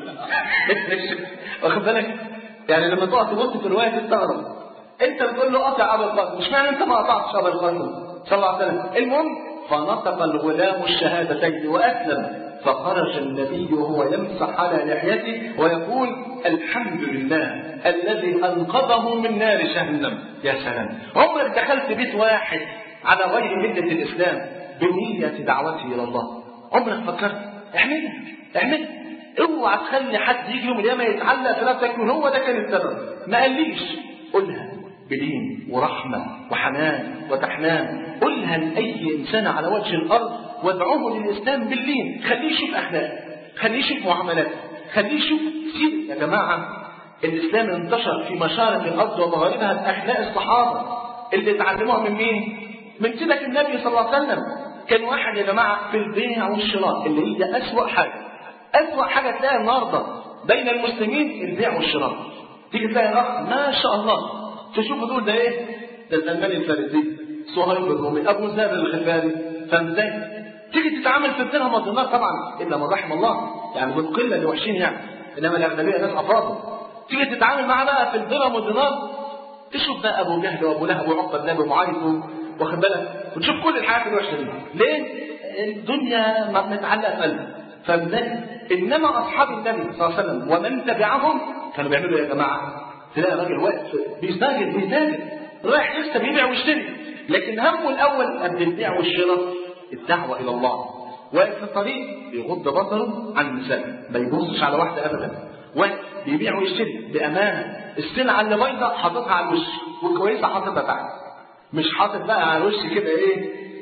واخد بالك؟ يعني لما تقعد تبص في الروايه تستغرب، انت بتقول له قطع ابا القاسم، مش معنى انت ما قطعتش ابا القاسم صلى الله عليه وسلم. المهم فنطق الغلام الشهادتين واسلم، فخرج النبي وهو يمسح على لحيته ويقول: الحمد لله الذي انقذه من نار جهنم. يا سلام، عمرك دخلت بيت واحد على غير مله الاسلام بنيه دعوته الى الله؟ عمرك فكرت؟ اعملها اعملها، اوعى تخلي حد يجي يوم القيامه يتعلق في نفسك من هو ده كان السبب. ما قاليش، قولها بلين ورحمه وحنان وتحنان، قولها لاي انسان على وجه الارض، وادعوه للاسلام باللين. خليه يشوف اخلاق، خليه يشوف معاملات، خليه يشوف سير. يا جماعه الاسلام انتشر في مشارق الارض ومغاربها باخلاق الصحابه اللي اتعلموها من مين؟ من سيدك النبي صلى الله عليه وسلم. كان واحد يا جماعه في البيع والشراء اللي هي اسوأ حاجه، أسوأ حاجة تلاقي النهارده بين المسلمين البيع والشراء. تيجي تلاقي الأخ ما شاء الله تشوفه تقول ده إيه؟ ده سلمان الفارسي، صهيب الرومي، أبو ذر الغفاري، فاهم إزاي؟ تيجي تتعامل في الدرهم والدينار طبعا إلا من رحم الله، يعني بالقلة اللي وحشين يعني، إنما الأغلبية ناس أفاضل. تيجي تتعامل معاه بقى في الدرهم والدينار، تشوف بقى أبو جهل وأبو لهب وعقبة بن أبي معيط، واخد بالك؟ وتشوف كل الحاجات الوحشة دي. ليه؟ الدنيا ما بنتعلق في قلبها. فالنبي انما اصحاب النبي صلى الله عليه وسلم ومن تبعهم كانوا بيعملوا يا جماعه، تلاقي راجل واقف بيستاجر بيتاجر رايح لسه بيبيع ويشتري، لكن همه الاول قبل البيع والشراء الدعوه الى الله. واقف في الطريق بيغض بصره عن النساء، ما يبصش على واحده ابدا، واقف بيبيع ويشتري بامانه. السلعه اللي بيضاء حاططها على الوش والكويسه حاططها تحت، مش حاطط بقى على الوش كده ايه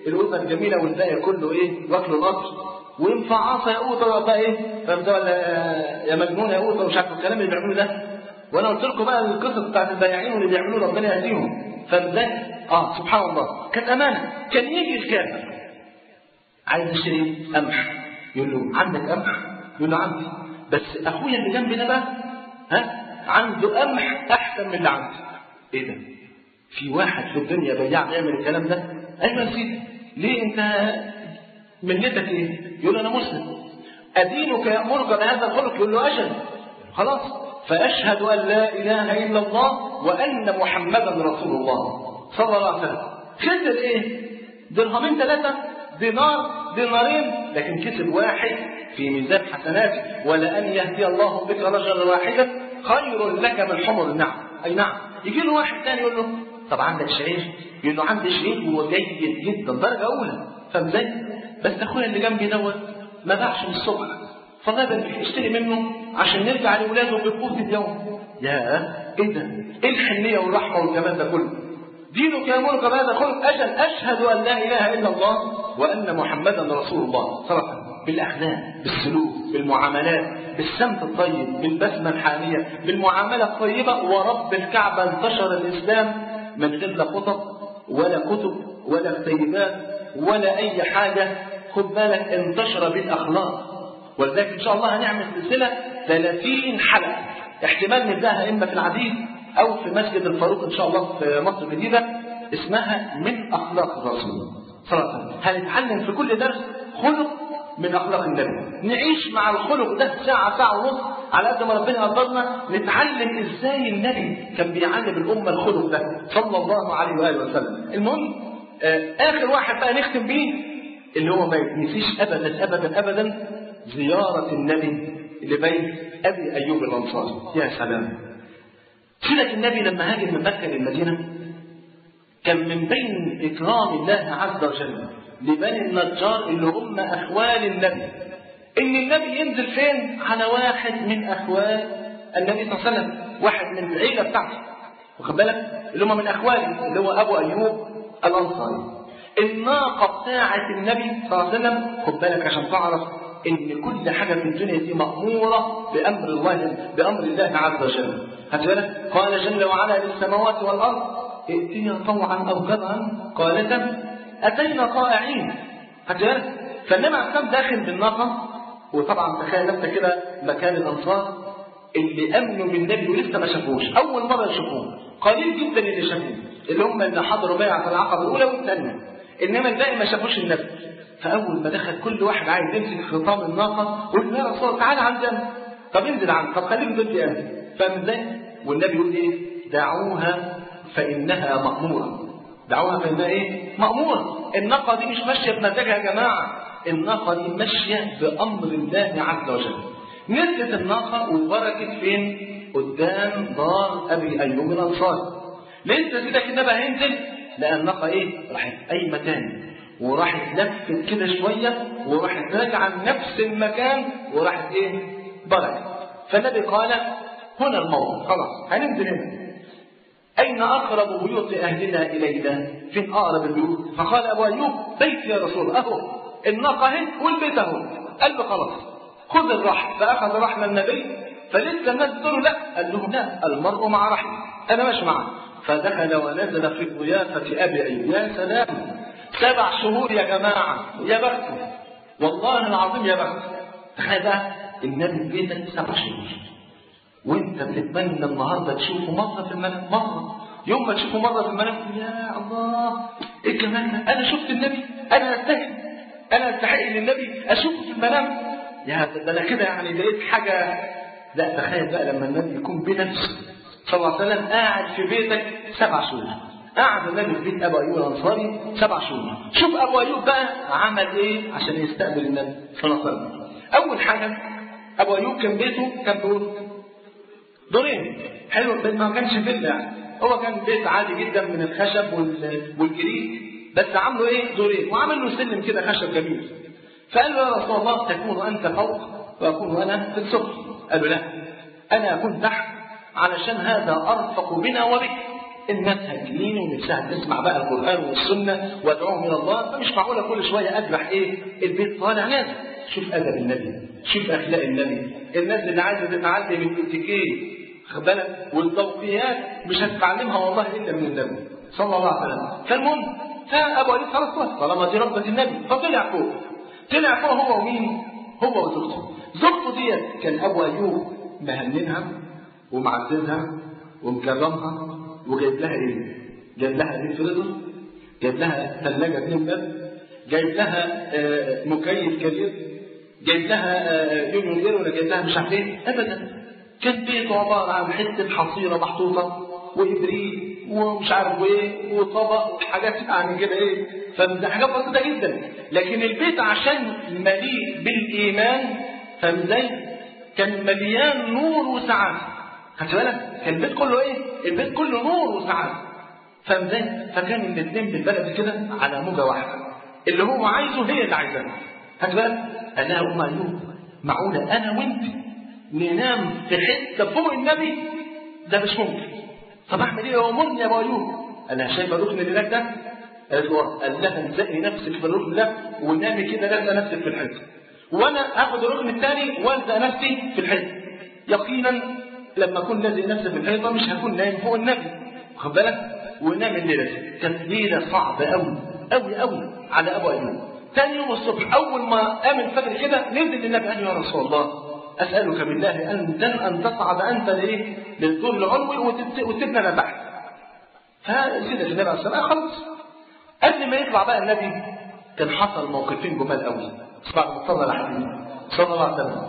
القوطه الجميله والباقي كله ايه واكله القطر، ومفعصه يا قوطه بقى ايه فهمت ولا يا مجنون يا قوطه ومش عارف الكلام اللي بيعملوه ده. وانا قلت لكم بقى القصص بتاعت البياعين واللي بيعملوه ربنا يهديهم. فازاي اه سبحان الله كانت امانه. كان يجي الكافر عايز يشتري قمح، يقول له عندك قمح؟ يقول له عندي، بس اخويا اللي جنبي ده بقى ها عنده قمح احسن من اللي عندي. ايه ده؟ في واحد في الدنيا بياع بيعمل الكلام ده؟ ايوه يا سيدي. ليه انت ملتك ايه؟ يقول له انا مسلم. ادينك يامرك بهذا الخلق؟ يقول له اجل. خلاص. فاشهد ان لا اله الا الله وان محمدا رسول الله صلى الله عليه وسلم. خسر ايه؟ درهمين ثلاثه، دينار دينارين، لكن كسب واحد في ميزان حسناته. ولأن يهدي الله بك رجلا واحدا خير لك من حمر النعم. اي نعم. يجي له واحد ثاني يقول له طب عندك شعير؟ يقول له عندي شعير وهو جيد جدا درجه اولى. فاهم ازاي؟ بس اخويا اللي جنبي دوت ما باعش من الصبح، فالله يبارك اشتري منه عشان نرجع لاولاده بقوت اليوم. يا ايه ده؟ ايه الحنيه والرحمه والجمال ده كله؟ دينك يامرك بهذا الخلق؟ اجل. اشهد ان لا اله الا الله وان محمدا رسول الله صلى الله عليه وسلم. بالاخلاق، بالسلوك، بالمعاملات، بالسمت الطيب، بالبسمه الحانيه، بالمعامله الطيبه. ورب الكعبه انتشر الاسلام من غير لا خطب ولا كتب ولا كتيبات ولا اي حاجه. خد بالك انتشر بالاخلاق. ولذلك ان شاء الله هنعمل سلسله ثلاثين حلقه، احتمال نبداها اما في العديد او في مسجد الفاروق ان شاء الله في مصر الجديده، اسمها من اخلاق الرسول صلى الله عليه وسلم. هنتعلم في كل درس خلق من اخلاق النبي، نعيش مع الخلق ده ساعه ساعه ونص على قد ما ربنا قدرنا، نتعلم ازاي النبي كان بيعلم الامه الخلق ده صلى الله عليه واله وسلم. المهم آه اخر واحد بقى نختم بيه اللي هو ما يتنسيش ابدا ابدا ابدا، زياره النبي لبيت ابي ايوب الانصاري. يا سلام. سيدك النبي لما هاجر من مكه للمدينه كان من بين اكرام الله عز وجل لبني النجار اللي هم اخوال النبي ان النبي ينزل فين؟ على واحد من اخوال النبي صلى الله عليه وسلم، واحد من العيله بتاعته، واخد بالك؟ اللي هم من اخواله اللي هو ابو ايوب الانصاري. الناقه بتاعه النبي صلى الله عليه وسلم، خد بالك عشان تعرف ان كل حاجه في الدنيا دي ماموره بامر الله بامر الله عز وجل. خد بالك؟ قال جل وعلا للسماوات والارض ائتيا طوعا او كرها قالتا اتينا طائعين. خد بالك؟ فالنبي عليه السلام داخل بالناقه، وطبعا تخيل نفسك كده مكان الانصار اللي امنوا من النبي ولسه ما شافوش، اول مره يشوفوه، قليل جدا اللي شافوه، اللي هم اللي حضروا بيعه العقبه الاولى والثانيه، انما الباقي ما شافوش النبي. فاول ما دخل كل واحد عايز يمسك خطام الناقه ويقول يا رسول الله تعالى عندنا، طب انزل عنه، طب خليك ضدي انا. فاهم ازاي؟ والنبي يقول ايه؟ دعوها فانها ماموره. دعوها فانها ايه؟ ماموره. الناقه دي مش ماشيه بمزاجها يا جماعه، الناقه دي ماشيه بامر الله عز وجل. نزلت الناقه وبركت فين؟ قدام دار ابي ايوب الانصاري. لسه سيدك النبي هينزل لقى الناقه ايه؟ راحت اي مكان وراحت لفت كده شويه وراحت راجعه لنفس المكان وراحت ايه؟ بركت. فالنبي قال هنا الموضع، خلاص هننزل هنا. أين أقرب بيوت أهلنا إلينا؟ فين أقرب البيوت؟ فقال أبو أيوب بيت يا رسول الله، أهو الناقة اهي والبيت أهو. قال له خلاص خذ الرحل. فأخذ رحل النبي، فلسه الناس بتقولوا لا، قال لهم لا، المرء مع رحل، أنا ماشي معه. فدخل ونزل في ضيافة أبي أيوب. يا سلام، سبع شهور يا جماعة، يا بخته والله العظيم يا بخته. تخيل بقى النبي في بيتك سبع شهور وانت بتتمنى النهارده تشوفه مره في المنام، مره يوم ما تشوفه مره في المنام يا الله ايه الجمال ده، انا شفت النبي، انا استحق انا استحق ان النبي اشوفه في المنام. يا ده انا كده يعني لقيت حاجه. لا تخيل بقى لما النبي يكون بنفسه صلى الله عليه وسلم قاعد في بيتك سبع شهور. قعد النبي في بيت ابو ايوب الانصاري سبع شهور. شوف ابو ايوب بقى عمل ايه عشان يستقبل النبي صلى الله عليه وسلم. اول حاجه ابو ايوب كان بيته كان بيقول دورين، حلو، ما كانش فيلا يعني، هو كان بيت عادي جدا من الخشب والجريد، بس عامله ايه؟ دورين، وعمل له سلم كده خشب جميل. فقال له يا رسول الله تكون انت فوق واكون انا في السفل. قال له لا، انا اكون تحت علشان هذا ارفق بنا وبك. الناس هتجيني ونفسها تسمع بقى القرآن والسنة وادعوهم إلى الله، فمش معقولة كل شوية أجرح إيه البيت طالع نازل. شوف أدب النبي، شوف أخلاق النبي. الناس اللي عايزة تتعلم الاتيكيت خد بالك والذوقيات مش هتتعلمها والله إلا من النبي صلى الله عليه وسلم. فالمهم فأبو أيوب خلاص طالما دي ربة النبي فطلع فوق. طلع فوق هو ومين؟ هو وزوجته. زوجته ديت كان أبو أيوب مهننها ومعززها ومكرمها وجايب لها ايه؟ جايب لها ايه فريزر، جايب لها ثلاجه اتنين باب، جايب لها آه مكيف كبير، جايب لها آه يونيون اير ولا جايب لها مش عارف ايه ابدا. كان بيته عباره عن حته حصيره محطوطه وابريق ومش عارف ايه وطبق وحاجات يعني كده ايه، فده حاجات بسيطه جدا. لكن البيت عشان مليء بالايمان فاهم ازاي؟ كان مليان نور وسعاده. خدت بالك؟ كان البيت كله ايه؟ البيت كله نور وسعاده. فاهم ازاي؟ فكان الاثنين بالبلد كده على موجه واحده، اللي هو عايزه هي اللي عايزاه. خدت بالك؟ قال لها ام ايوب معقوله انا وانت ننام في حته فوق النبي؟ ده مش ممكن. طب اعمل ايه؟ امرني يا ابو ايوب. انا شايف الركن اللي هناك ده؟ قالت له قال لها انزقي نفسك في الركن ده ونامي كده لازقه نفسك في الحيط، وانا اخد الركن الثاني والزق نفسي في الحيط. يقينا لما اكون لازق نفسي في الحيطه مش هكون نايم فوق النبي. واخد بالك؟ ونام الليله دي. كانت ليله صعبه قوي قوي قوي على ابو ايوب. ثاني يوم الصبح اول ما قام الفجر كده نزل للنبي قال يا رسول الله اسالك بالله ان ان تصعد انت لايه؟ للدور العلوي وتسيبنا انا تحت. فسيدنا النبي عليه الصلاه والسلام خلاص. قبل ما يطلع بقى النبي كان حصل موقفين جمال قوي. اسمع المصطلح الحديث صلى الله عليه وسلم.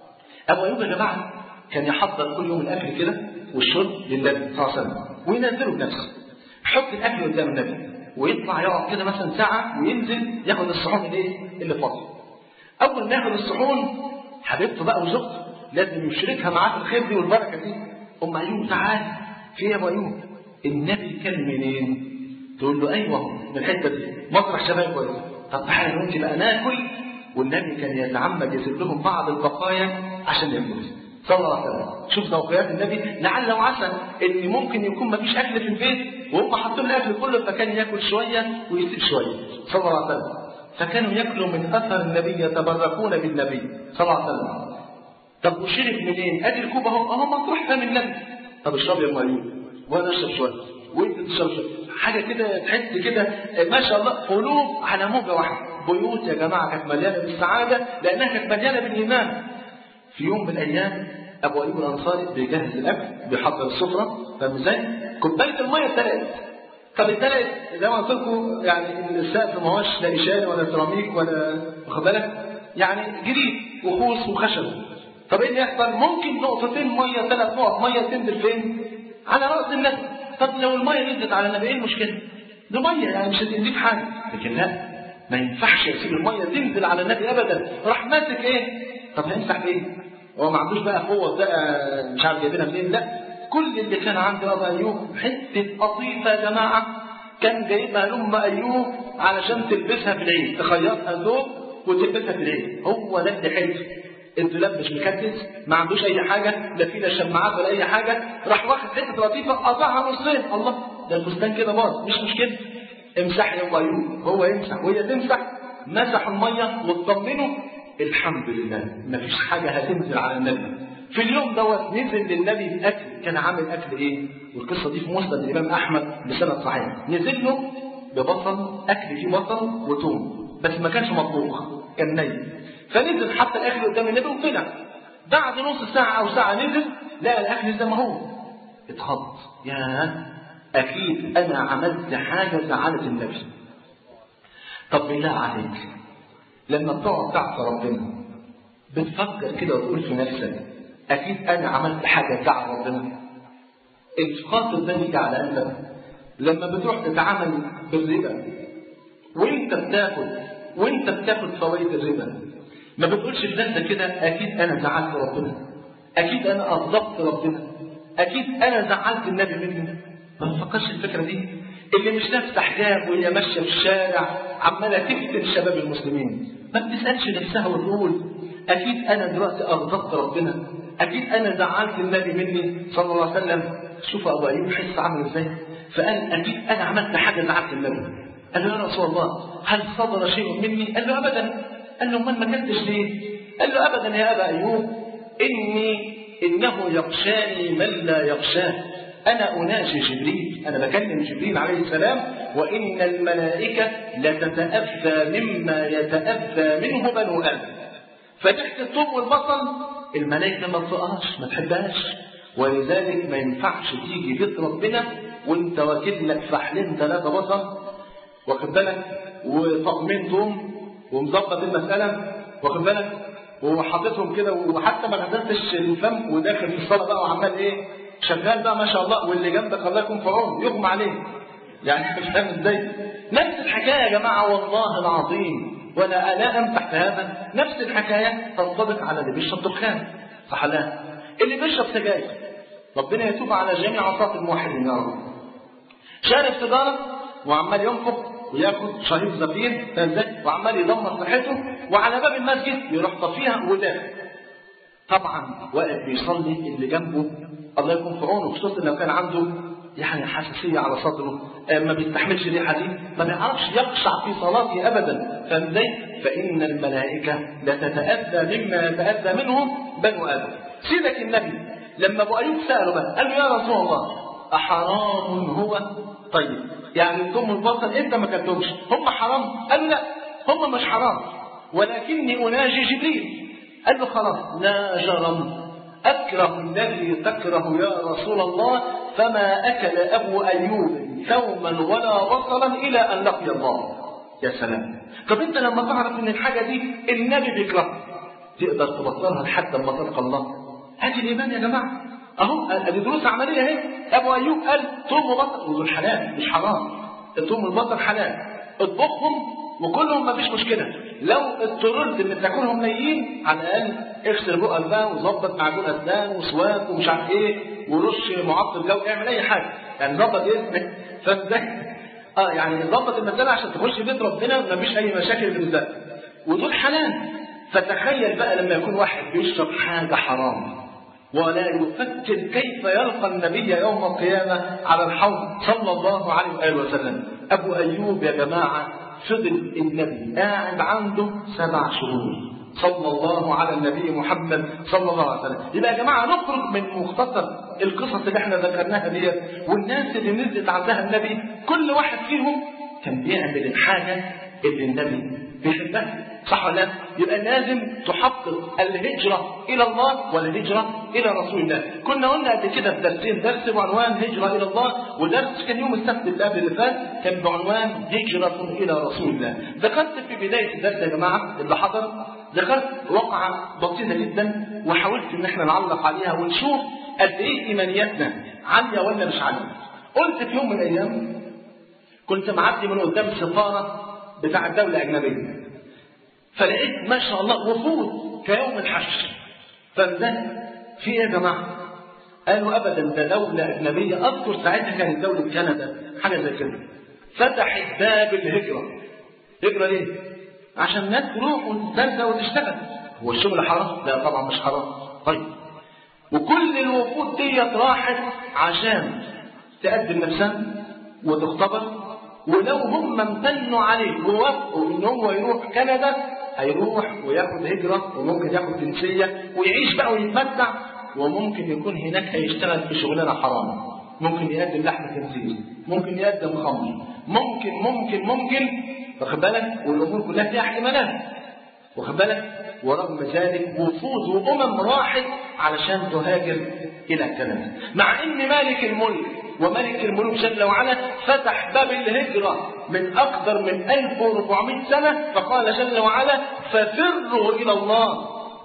ابو ايوب يا جماعه كان يحضر كل يوم الاكل كده والشرب للنبي صلى الله عليه وسلم وينزله بنفسه. يحط الاكل قدام النبي ويطلع يقعد كده مثلا ساعه وينزل ياخد الصحون الايه اللي فاضيه. اول ما ياخد الصحون حبيبته بقى وزوجته لازم يشركها معاه في الخير دي والبركه دي. ام ايوب تعالى في يا ابو ايوب النبي كان منين؟ تقول له ايوه من الحته دي مسرح شباب كويس. طب تعالى وانت بقى ناكل. والنبي كان يتعمد يسيب لهم بعض البقايا عشان ياكلوا صلى الله عليه وسلم. شوف ذوقيات النبي لعل وعسى ان ممكن يكون ما فيش اكل في البيت وهم حاطين الاكل كله فكان ياكل شويه ويسيب شويه صلى الله عليه وسلم. فكانوا ياكلوا من اثر النبي يتبركون بالنبي صلى الله عليه وسلم. طب وشرب منين؟ ادي الكوب اهو اهو مطروح فم النبي. طب اشرب يا ام ايوب وانا اشرب شويه وانت تشرب شويه. حاجه كده تحس كده ما شاء الله قلوب على موجه واحده. بيوت يا جماعه كانت مليانه بالسعاده لانها كانت مليانه بالايمان. في يوم من الايام ابو ايوب الانصاري بيجهز الاكل بيحضر السفره فاهم ازاي؟ كوبايه الميه اتسرقت. طب اتسرقت زي ما قلت لكم يعني السقف ما هوش لا اشاره ولا سيراميك ولا واخد بالك؟ يعني جديد وخوص وخشب. طب ايه اللي يحصل؟ ممكن نقطتين ميه ثلاث نقط ميه تنزل فين؟ على راس النبي. طب لو الميه نزلت على النبي ايه المشكله؟ دي ميه يعني مش هتنزل حاجه. لكن لا ما ينفعش يسيب الميه تنزل على النبي ابدا. راح ماسك ايه؟ طب هيمسح ايه؟ هو ما عندوش بقى قوه بقى مش عارف جايبينها منين. لا كل اللي كان عند ابو ايوب حته قطيفه يا جماعه كان جايبها لام ايوب علشان تلبسها في العيد. تخيطها ثوب وتلبسها في العيد. هو ده اللي حلف. الدولاب مش مكدس ما عندوش اي حاجه لا فيه لا شماعات ولا اي حاجه. راح واخد حته لطيفه قطعها نصين. الله ده الفستان كده باظ. مش مشكله امسح يا ام ايوب. هو يمسح وهي تمسح. مسحوا الميه واطمنوا الحمد لله ما فيش حاجه هتنزل على النبي. في اليوم دوت نزل للنبي الاكل. كان عامل اكل ايه؟ والقصه دي في مسند الامام احمد بسند صحيح. نزل له ببصل اكل فيه بصل وثوم بس ما كانش مطبوخ كان ني. فنزل حتى الاكل قدام النبي وطلع. بعد نص ساعه او ساعه نزل لقى الاكل زي ما هو. اتخض. يا اكيد انا عملت حاجه زعلت النبي. طب بالله عليك لما بتقعد تعصى ربنا بتفكر كده وتقول في نفسك اكيد انا عملت حاجه تزعل ربنا؟ الخاطر ده يجي على قلبك لما بتروح تتعامل بالربا وانت بتاكل وانت بتاخد فوائد الربا. ما بتقولش في نفسك كده اكيد انا زعلت ربنا، اكيد انا اغضبت ربنا، اكيد انا زعلت النبي مني. ما تفكرش الفكره دي. اللي مش لابسه حجاب وهي ماشيه في الشارع عماله تفتن شباب المسلمين ما بتسالش نفسها وتقول اكيد انا دلوقتي اغضبت ربنا، اكيد انا زعلت النبي مني صلى الله عليه وسلم. شوف ابو ايوب حس عامل ازاي. فقال أكيد أنا عملت حاجة زعلت النبي. قال له يا رسول الله هل صدر شيء مني؟ قال له أبدا. قال له من ما كنتش ليه؟ قال له أبدا يا أبا أيوب، إني إنه يخشاني من لا يخشاه، أنا أناجي جبريل، أنا بكلم جبريل عليه السلام، وإن الملائكة لتتأذى مما يتأذى منه بنو آدم. فتحت الثوم والبصل الملائكة ما تطقهاش ما تحبهاش، ولذلك ما ينفعش تيجي بيت ربنا وانت واكل لك فحلين ثلاثة بصل واخد بالك وطقمين ثوم ومظبط المسألة واخد بالك وحاططهم كده، وحتى ما غسلتش الفم وداخل في الصلاة بقى وعمال ايه شغال بقى ما شاء الله، واللي جنبك الله يكون في عونه يغمى عليه. يعني مش فاهم ازاي؟ نفس الحكايه يا جماعه والله العظيم، ولا لا امسح في هذا، نفس الحكايه تنطبق على اللي بيشرب دخان، صح لا؟ اللي بيشرب سجاير، ربنا يتوب على جميع عصاة الموحدين يا رب. شارب سيجاره وعمال ينفخ وياخد شهيق زفير وعمال يدمر صحته، وعلى باب المسجد يروح طفيها وداخل. طبعا واقف بيصلي اللي جنبه الله يكون في عونه، خصوصا لو كان عنده يعني حساسيه على صدره، ما بيستحملش الريحه دي، ما بيعرفش يخشع في صلاته ابدا، فاهم ازاي؟ فان الملائكه لتتاذى مما يتاذى منه بنو ادم. سيدك النبي لما ابو ايوب ساله بقى قال له يا رسول الله احرام هو؟ طيب يعني الثوم والبصل انت ما كلتهمش، هم حرام؟ قال له لا هم مش حرام، ولكني اناجي جبريل. قال له خلاص لا جرم، أكره الذي تكره يا رسول الله، فما أكل أبو أيوب ثوما ولا بصلا إلى أن لقي الله. يا سلام. طب أنت لما تعرف أن الحاجة دي النبي بيكرهها تقدر تبطلها لحد ما تلقى الله؟ هذه الإيمان يا جماعة. أهو ادي دروس عملية اهي. أبو أيوب قال ثوم وبصل ودول حلال مش حرام، الثوم والبصل حلال، اطبخهم وكلهم ما فيش مشكلة. لو اضطررت ان تاكلهم نيين على الاقل اغسل بقك بقى وظبط معجون اسنان وسواك ومش عارف ايه ورش معطر جو، اعمل اي حاجه يعني ظبط اسمك فازاي اه يعني ظبط المساله عشان تخش بيت ربنا ما فيش اي مشاكل بالنسبه لك، ودول حلال. فتخيل بقى لما يكون واحد بيشرب حاجه حرام ولا يفكر كيف يلقى النبي يوم القيامه على الحوض صلى الله عليه واله وسلم. ابو ايوب يا جماعه فضل النبي قاعد عنده سبع شهور صلى الله على النبي محمد صلى الله عليه وسلم. يبقى يا جماعه نخرج من مختصر القصص اللي احنا ذكرناها ديت، والناس اللي نزلت عندها النبي كل واحد فيهم كان بيعمل الحاجه اللي النبي بيحبها، صح ولا لا؟ يبقى لازم تحقق الهجره الى الله والهجره الى رسول الله. كنا قلنا قبل كده في درسين، درس بعنوان هجره الى الله، ودرس كان يوم السبت اللي قبل اللي فات كان بعنوان هجره الى رسول الله. ذكرت في بدايه الدرس يا جماعه اللي حضر، ذكرت وقعه بسيطه جدا وحاولت ان احنا نعلق عليها ونشوف قد ايه ايمانياتنا عاليه ولا مش عاليه. قلت في يوم من الايام كنت معدي من قدام السفاره بتاع الدوله الاجنبيه، فلقيت ما شاء الله وفود كيوم الحشر. فده في ايه يا جماعه؟ قالوا ابدا ده دوله اجنبيه، اذكر ساعتها كانت دوله كندا حاجه زي كده، فتحت باب الهجره. هجره ليه؟ عشان الناس تروح وتتزوج وتشتغل. هو الشغل حرام؟ لا طبعا مش حرام. طيب وكل الوفود ديت راحت عشان تقدم نفسها وتختبر، ولو هم امتنوا عليه ووافقوا ان هو يروح كندا هيروح وياخد هجره وممكن ياخد جنسيه ويعيش بقى ويتمتع، وممكن يكون هناك هيشتغل في شغلانه حرام، ممكن يقدم لحم خنزير، ممكن يقدم خمر، ممكن ممكن ممكن واخد بالك، والامور كلها فيها احتمالات واخد بالك. ورغم ذلك وفود وامم راحت علشان تهاجر الى كندا، مع ان مالك الملك وملك الملوك جل وعلا فتح باب الهجرة من أكثر من ألف وأربعمائة سنة، فقال جل وعلا ففروا إلى الله.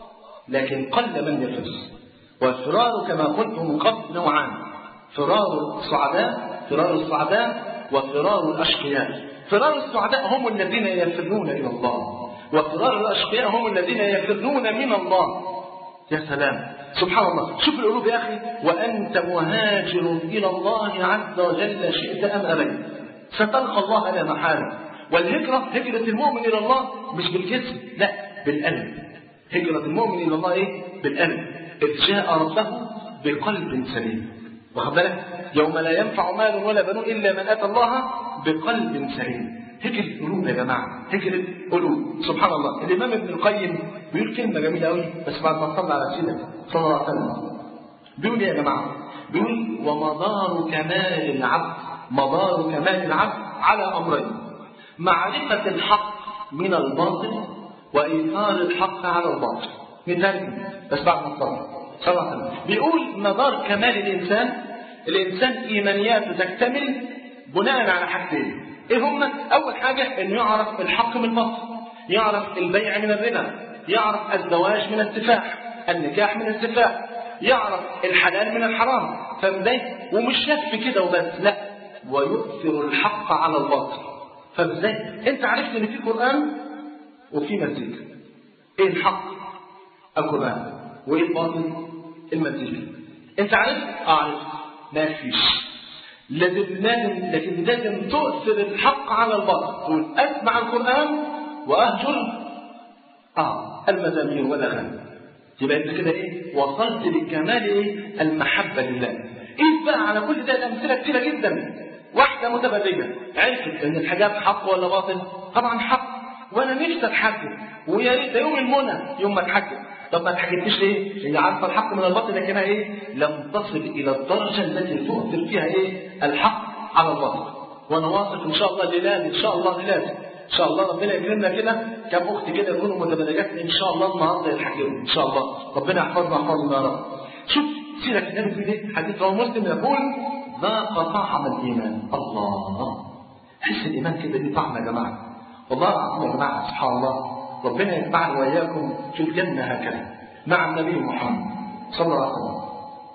لكن قل من يفر، والفرار كما قلت من قبل نوعان: فرار السعداء فرار السعداء وفرار الأشقياء. فرار السعداء هم الذين يفرون إلى الله، وفرار الأشقياء هم الذين يفرون من الله. يا سلام سبحان الله. شوف القلوب يا أخي، وأنت مهاجر إلى الله عز وجل شئت أم أبيت ستلقى الله لا محالة. والهجرة هجرة المؤمن إلى الله مش بالجسم، لا بالقلب. هجرة المؤمن إلى الله إيه؟ بالقلب. إذ جاء ربه بقلب سليم. واخد بالك؟ يوم لا ينفع مال ولا بنون الا من اتى الله بقلب سليم. هجر القلوب يا جماعه، هجر القلوب. سبحان الله، الامام ابن القيم بيقول كلمه جميله قوي بس بعد ما صلى على سيدنا صلى الله عليه وسلم. بيقول يا جماعه، بيقول ومدار كمال العبد، مدار كمال العبد على امرين: معرفه الحق من الباطل وايثار الحق على الباطل. مثال بس بعد ما صلى صلى الله عليه وسلم بيقول مدار كمال الانسان، الانسان ايمانياته تكتمل بناء على حاجتين. ايه هما؟ اول حاجه انه يعرف الحق من الباطل، يعرف البيع من الربا، يعرف الزواج من السفاح، النكاح من السفاح، يعرف الحلال من الحرام. فازاي؟ ومش يكفي كده وبس، لا، ويؤثر الحق على الباطل. فازاي؟ انت عرفت ان في قران وفي مزيكا. ايه الحق؟ القران. وايه الباطل؟ المزيكا. انت عرفت؟ اه عرفت. ما فيش، لازم لازم لكن لازم تؤثر الحق على الباطل. تقول اسمع القران واهجر اه المزامير والاغاني. يبقى انت كده ايه؟ وصلت لكمال ايه؟ المحبه لله. ايه بقى على كل ده الامثله كتيره جدا. واحده متبرجه عرفت ان الحجاب حق ولا باطل؟ طبعا حق، وانا نفسي اتحجب ويا ريت يوم المنى يوم ما اتحجب. طب ما اتحجبتش ليه؟ هي عارفه الحق من الباطل لكنها ايه؟ لم تصل الى الدرجه التي تؤثر فيها ايه؟ الحق على الباطل. وانا واثق ان شاء الله لله ان شاء الله لله ان شاء الله ربنا يكرمنا كده كم اخت كده يكونوا متبرجات ان شاء الله النهارده يتحجبوا ان شاء الله. ربنا يحفظنا يحفظنا يا رب. شوف سيره النبي في ايه؟ حديث رواه مسلم يقول ذاق طعم الايمان. الله، حس الايمان كده ليه طعم يا جماعه. والله العظيم يا جماعه سبحان الله، ربنا يجمعنا واياكم في الجنه هكذا مع النبي محمد صلى الله عليه وسلم.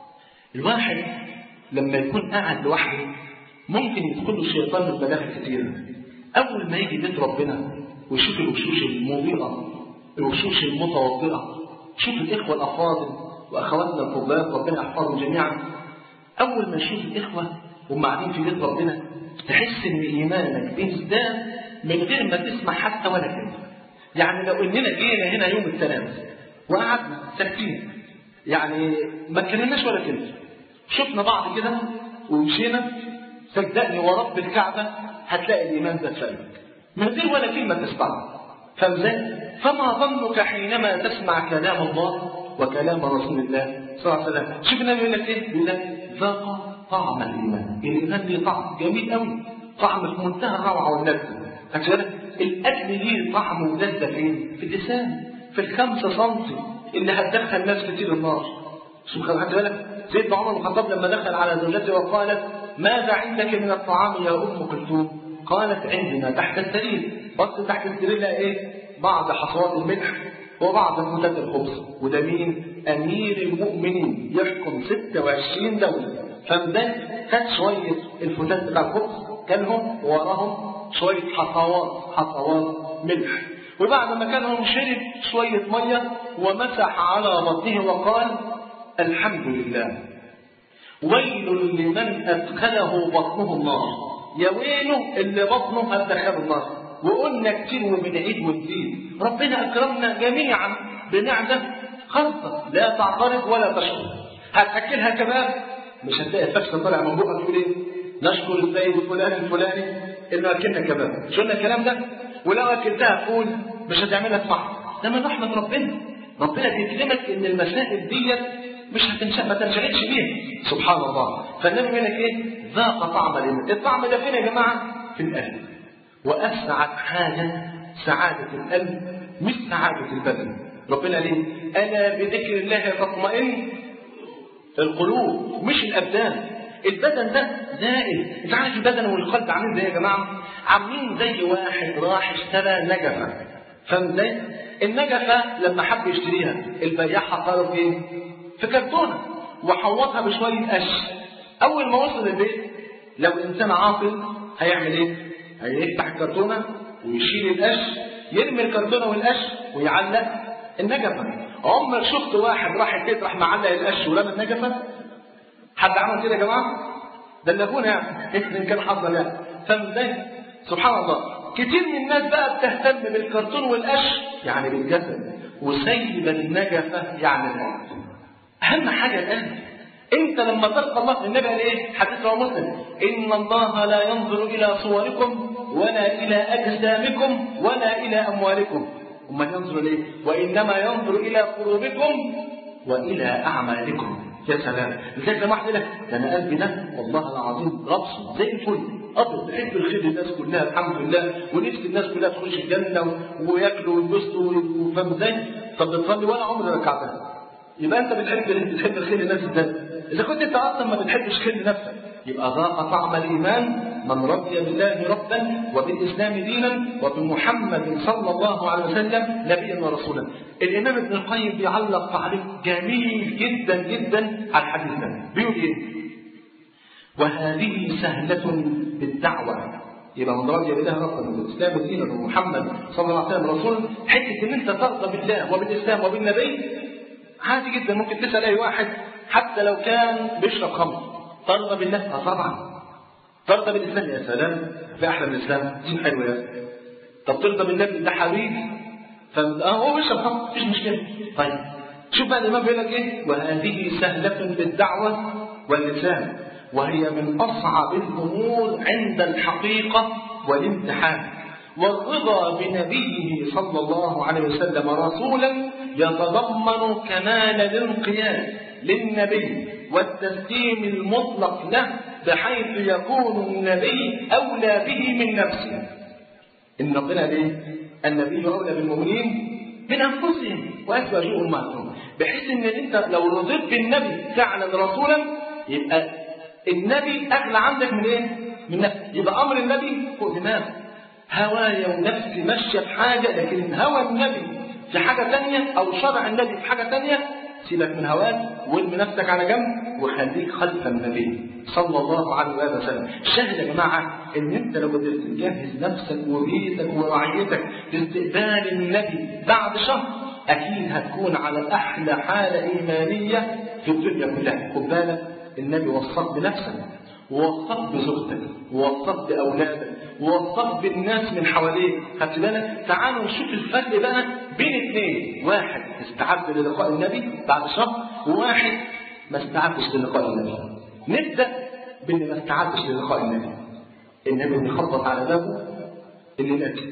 الواحد لما يكون قاعد لوحده ممكن يدخل له الشيطان من مداخل كتيره. اول ما يجي بيت ربنا ويشوف الوشوش المضيئه، الوشوش المتوضئه، شوف الاخوه الافاضل واخواتنا الفضلات ربنا يحفظهم جميعا. اول ما يشوف الاخوه وهم قاعدين في بيت ربنا تحس ان ايمانك بيزداد من غير ما تسمع حتى ولا كلمه. يعني لو اننا جينا هنا يوم الثلاث وقعدنا ساكتين يعني ما اتكلمناش ولا كلمه، شفنا بعض كده ومشينا، صدقني ورب الكعبه هتلاقي الايمان ده فيك من غير ولا كلمه تسمعها. فازاي؟ فما ظنك حينما تسمع كلام الله وكلام رسول الله صلى الله عليه وسلم. شوف النبي يقول لك ايه؟ يقول لك ذاق طعم الايمان. الايمان ليه طعم جميل قوي، طعم في منتهى الروعه واللذه. فكذلك الاكل ليه طعم ولذه فين؟ في اللسان، في الخمسه سنتي اللي هتدخل ناس كتير النار. شوف خد بالك سيدنا عمر بن الخطاب لما دخل على زوجته وقالت ماذا عندك من الطعام يا ام كلثوم؟ قالت عندنا تحت السرير. بص تحت السرير لقى ايه؟ بعض حصوات الملح وبعض فتات الخبز. وده مين؟ امير المؤمنين يحكم ستة وعشرين دوله. فمده خد شويه الفتات بتاع الخبز كلهم ووراهم شويه حصوات حصوات ملح. وبعد ما كانهم شرب شويه ميه ومسح على بطنه وقال الحمد لله. ويل لمن ادخله بطنه النار. يا ويله اللي بطنه هتدخله النار. وقلنا كتير وبنعيد ونزيد ربنا اكرمنا جميعا بنعمه خاصه لا تعترض ولا تشكر. هتاكلها كباب مش هتلاقي الفشل طالع من بقك تقول ايه؟ نشكر السيد الفلاني الفلاني انه اكلنا كباب. شو قلنا الكلام ده؟ ولو اكلتها فول مش هتعملها صح. ده من رحمه ربنا. ربنا بيكرمك ان المسائل ديت مش هتنشأ ما تنشغلش بيها. سبحان الله. فالنبي بيقول لك ايه؟ ذاق طعم الايمان. الطعم ده فين يا جماعه؟ في القلب. واسعد حاجه سعاده القلب مش سعاده البدن. ربنا ليه؟ الا بذكر الله تطمئن القلوب مش الابدان. البدن ده زائل. انت عارف البدن والقلب عاملين زي يا جماعه؟ عاملين زي واحد راح اشترى نجفه. فاهم ازاي؟ النجفه لما حب يشتريها البياع حطها في ايه؟ في كرتونه وحوطها بشويه قش. اول ما وصل البيت لو الانسان عاقل هيعمل ايه؟ هيفتح الكرتونه ويشيل القش، يرمي الكرتونه والقش ويعلق النجفه. عمرك شفت واحد راح البيت راح معلق القش ورمى النجفه؟ حد عمل كده يا جماعه؟ ده اللي ابونا يعني ان كان حظا يعني. فاهم ازاي؟ سبحان الله. كتير من الناس بقى بتهتم بالكرتون والقش يعني بالجسد وسايبه النجفه يعني القلب. اهم حاجه القلب. انت لما تلقى الله، النبي قال ايه؟ حديث رواه مسلم: ان الله لا ينظر الى صوركم ولا الى اجسامكم ولا الى اموالكم. امال ينظر ليه؟ وانما ينظر الى قلوبكم والى اعمالكم. يا سلام. لذلك لما واحد لك ده انا قلبي ده والله العظيم ربص زي الفل، ابيض، بحب الخير للناس كلها الحمد لله، ونفس الناس كلها تخش الجنه وياكلوا وينبسطوا وفاهم ازاي؟ طب بتصلي ولا عمري ركعتها. يبقى انت بتحب بتحب الخير للناس ازاي؟ اذا كنت انت اصلا ما بتحبش خير لنفسك، يبقى ذاق طعم الايمان من رضي بالله ربا وبالاسلام دينا وبمحمد صلى الله عليه وسلم نبيا ورسولا. الامام ابن القيم بيعلق تعليق جميل جدا جدا على الحديث ده، بيقول ايه؟ وهذه سهله بالدعوه. يبقى من رضي بالله ربا وبالاسلام دينا ومحمد صلى الله عليه وسلم رسولا، حته ان انت ترضى بالله وبالاسلام وبالنبي عادي جدا. ممكن تسال اي واحد حتى لو كان بيشرب خمر، ترضى بالله؟ طبعا. ترضى بالاسلام؟ يا سلام، في احلى من الاسلام، دين حلو يا سلام. طب ترضى بالنبي؟ ده حبيبي. اه هو بيشرب خمر مفيش مشكله. طيب شوف بقى الامام بيقول لك ايه؟ وهذه سهله بالدعوه واللسان، وهي من اصعب الامور عند الحقيقه والامتحان. والرضا بنبيه صلى الله عليه وسلم رسولا يتضمن كمال الانقياد للنبي والتسليم المطلق له، بحيث يكون النبي أولى به من نفسه. إن ربنا ليه؟ النبي أولى بالمؤمنين من أنفسهم وأزواجهم معهم، بحيث إن أنت لو رضيت بالنبي فعلا رسولا يبقى النبي أغلى عندك من إيه؟ من نفسك. يبقى أمر النبي فوق دماغك. هوايا ونفسي ماشية في حاجة، لكن هوى النبي في حاجة تانية أو شرع النبي في حاجة تانية، سيبك من هواك وارمي نفسك على جنب وخليك خلف النبي صلى الله عليه وسلم. الشاهد يا جماعة إن أنت لو قدرت تجهز نفسك وبيتك ورعيتك لاستقبال النبي بعد شهر، أكيد هتكون على أحلى حالة إيمانية في الدنيا كلها. خد بالك، النبي وصاك بنفسك ووصاك بزوجتك ووصاك بأولادك ووصاك بالناس من حواليك. خدت بالك؟ تعالوا نشوف الفرق بقى بين اثنين، واحد استعد للقاء النبي بعد شهر، وواحد ما استعدش للقاء النبي. نبدأ باللي ما استعدش للقاء النبي. النبي بيخبط على بابه اللي ناكل.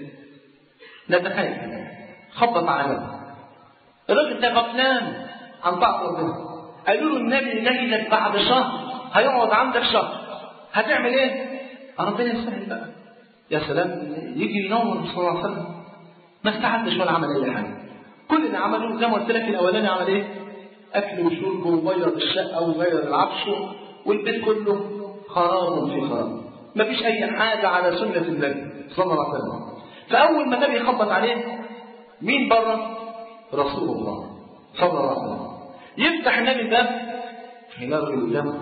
نتخيل خبط على بابه، الراجل ده غفلان عن طاعة ربنا. قالوا له النبي جاي لك بعد شهر، هيقعد عندك شهر، هتعمل ايه؟ ربنا يسهل بقى. يا سلام، يجي ينور صلى الله عليه وسلم، ما استعدش ولا عمل اي حاجه. كل اللي عمله زي ما قلت لك الاولاني عمل ايه؟ اكل وشرب وغير الشقه وغير العفش والبيت كله خراب في خراب، ما فيش اي حاجه على سنه النبي صلى الله عليه وسلم. فاول ما النبي يخبط عليه، مين بره؟ رسول الله صلى الله عليه وسلم. يفتح النبي الباب، يلاقي الراجل قدامه،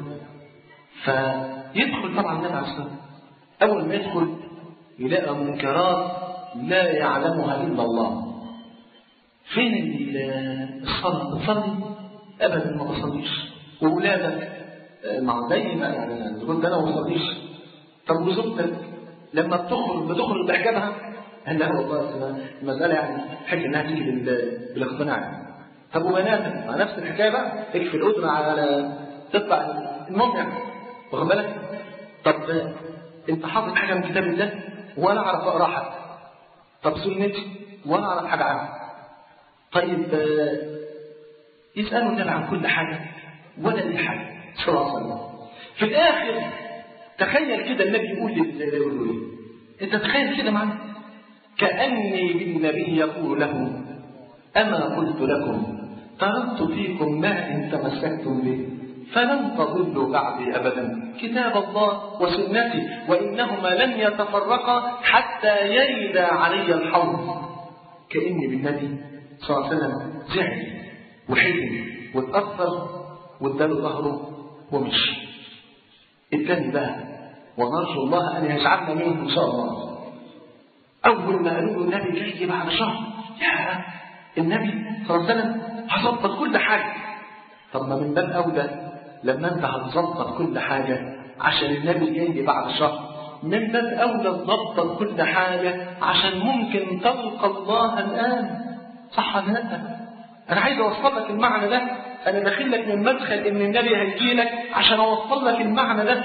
فيدخل طبعا النبي عليه الصلاه. اول ما يدخل يلاقي منكرات لا يعلمها الا الله. فين الصلاه؟ تصلي؟ ابدا ما بصليش. واولادك مع دايما يعني تقول انا ما بصليش. طب وزوجتك لما بتخرج بتخرج بحجابها؟ قال لا والله المساله يعني حاجه انها تيجي بالاقتناع. طب وبناتك مع نفس الحكايه بقى، تكفي الاذن على تطلع المهم يعني، واخد بالك؟ طب انت حافظ حاجه من كتاب الله وانا اعرف اقرا حاجه؟ طب سنتي وانا اعرف حاجه عنها؟ طيب يسالوا النبي عن كل حاجه ولا اي حاجه صلى الله عليه وسلم. في الاخر تخيل كده النبي يقول لي يقول له ايه؟ انت تخيل كده معايا كاني بالنبي يقول له اما قلت لكم تركت فيكم ما ان تمسكتم به فلن تضلوا بعدي أبدا، كتاب الله وسنتي، وإنهما لن يتفرقا حتى يرد علي الحوض. كأني بالنبي صلى الله عليه وسلم زعل وحزن واتأثر واداله ظهره ومشي. الثاني بقى، ونرجو الله أن يجعلنا منه إن شاء الله. أول ما قالوا له النبي جاي بعد شهر، يا النبي صلى الله عليه وسلم هظبط كل حاجة. طب ما من باب أولى لما انت هتظبط كل حاجة عشان النبي جاي بعد شهر، من باب أولى تظبط كل حاجة عشان ممكن تلقى الله الآن. صح ولا لا؟ أنا عايز أوصل لك المعنى ده انا داخل لك من مدخل ان النبي هيجي لك عشان اوصل لك المعنى ده،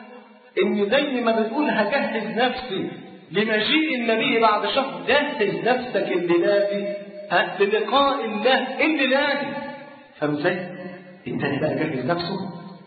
ان زي ما بتقول هجهز نفسي لمجيء النبي بعد شهر، جهز نفسك الليلادي للقاء الله الليلادي. فاهم ازاي؟ التاني بقى جهز نفسه،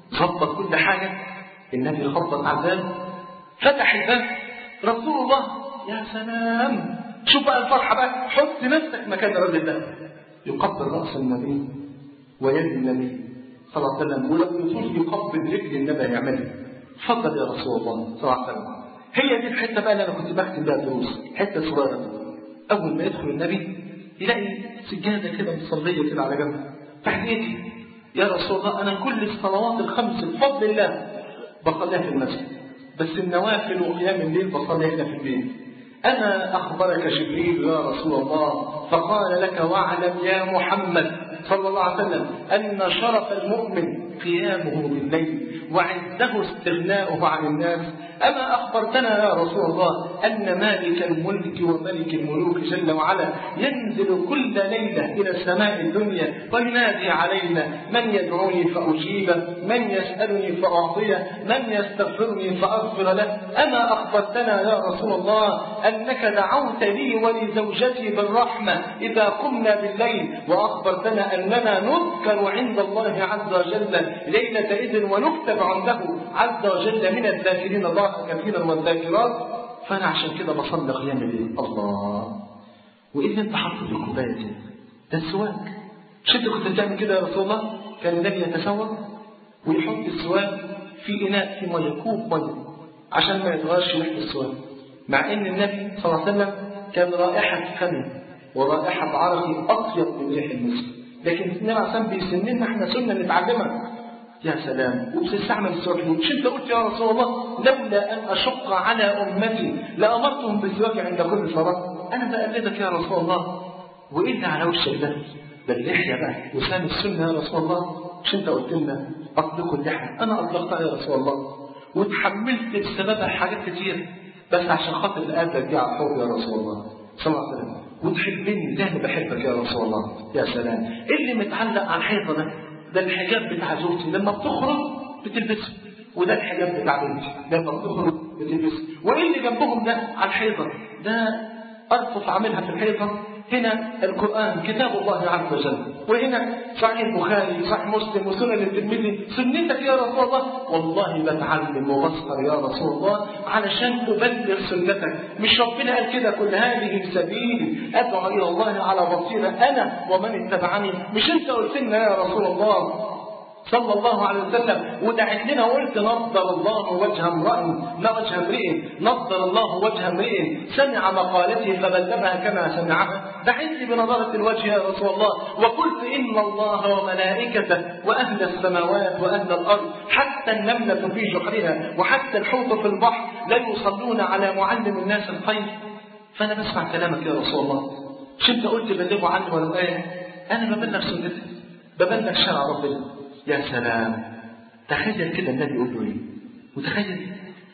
ظبط كل حاجه. النبي خبط على الباب، فتح الباب، رسول الله. يا سلام، شوف بقى الفرحه بقى، حط نفسك مكان الراجل ده. يقبل راس النبي ويد النبي صلى الله عليه وسلم، ولما يطول يقبل رجل النبي يعملها. اتفضل يا رسول الله صلى الله عليه وسلم. هي دي الحته بقى اللي انا كنت بختم بيها الدروس، حته صغيره. اول ما يدخل النبي يلاقي سجاده كده مصليه كده على جنب تحت ايدي. يا رسول الله انا كل الصلوات الخمس بفضل الله بصليها في المسجد، بس النوافل وقيام الليل بصليها هنا في البيت. انا اخبرك جبريل يا رسول الله فقال لك واعلم يا محمد صلى الله عليه وسلم ان شرف المؤمن قيامه بالليل وعزه استغناؤه عن الناس. أما أخبرتنا يا رسول الله أن مالك الملك وملك الملوك جل وعلا ينزل كل ليلة إلى سماء الدنيا وينادي علينا من يدعوني فأجيبه، من يسألني فأعطيه، من يستغفرني فأغفر له. أما أخبرتنا يا رسول الله أنك دعوت لي ولزوجتي بالرحمة إذا قمنا بالليل، وأخبرتنا أننا نذكر عند الله عز وجل ليلة إذن ونكتب عنده عز وجل من الذاكرين الله كثيرا والذاكرات. فأنا عشان كده بصلي قيام الليل. الله، وإيه اللي أنت حاطه في الكوباية دي؟ ده السواك. مش أنت كنت بتعمل كده يا رسول الله؟ كان النبي يتسوق ويحط السواك في إناء في مية، كوب مية، عشان ما يتغيرش ريحة السواك. مع إن النبي صلى الله عليه وسلم كان رائحة فمه ورائحة عرقه أطيب من ريح المسك، لكن النبي عليه الصلاة والسلام بيسننا إحنا سنة نتعلمها. يا سلام، وبتستعمل السواك. مش انت قلت يا رسول الله لولا ان اشق على امتي لامرتهم بالسواك عند كل صلاه؟ انا بقلدك يا رسول الله. وايه اللي على وشك ده؟ ده اللحيه بقى وسام السنه يا رسول الله. مش انت قلت لنا اطلقوا اللحيه؟ انا اطلقتها يا رسول الله وتحملت بسببها حاجات كتير، بس عشان خاطر الآية دي على الحوض يا رسول الله صلى الله عليه وسلم. وتحبني زي ما بحبك يا رسول الله. يا سلام، ايه اللي متعلق على الحيطه ده؟ ده الحجاب بتاع زوجتي لما بتخرج بتلبسه، وده الحجاب بتاع بنتي لما بتخرج بتلبسه. وايه اللي جنبهم ده على الحيطه؟ ده ارفف عاملها في الحيطه. هنا القرآن كتاب الله عز وجل، وهنا صحيح البخاري صحيح مسلم وسنن الترمذي سنتك يا رسول الله. والله بتعلم وبصهر يا رسول الله علشان أبلغ سنتك. مش ربنا قال كده كل هذه سبيلي أدعو إلى الله على بصيرة أنا ومن اتبعني؟ مش أنت قلت لنا يا رسول الله صلى الله عليه وسلم ودعت لنا وقلت نضر الله وجه امرئ لا وجه امرئ نضر الله وجه امرئ سمع مقالتي فبلغها كما سمعها. دعيت لي بنظرة الوجه يا رسول الله وقلت إن الله وملائكته وأهل السماوات وأهل الأرض حتى النملة في جحرها وحتى الحوت في البحر لا يصلون على معلم الناس الخير. فأنا بسمع كلامك يا رسول الله. مش أنت قلت بلغوا عني ولا إيه؟ أنا ببلغ سنتك، ببلغ شرع ربنا. يا سلام، تخيل كده النبي يقول له ايه؟ وتخيل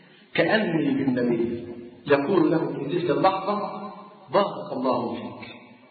كأني بالنبي يقول له في تلك اللحظة بارك الله فيك،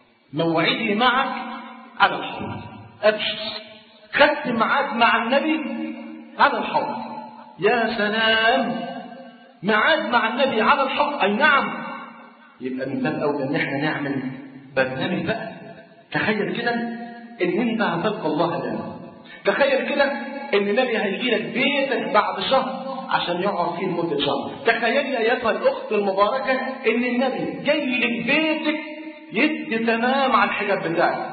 موعدي معك على الحوض، أبشر، خدت معاك مع النبي على الحوض. يا سلام، معاد مع النبي على الحوض. أي نعم، يبقى من باب أولى إن احنا نعمل برنامج بقى. تخيل كده إن أنت هتلقى الله الآن. تخيل كده ان النبي هيجي لك بيتك بعد شهر عشان يقعد فيه لمده شهر. تخيل يا ايتها الاخت المباركه ان النبي جاي لك بيتك يدي تمام على الحجاب بتاعك.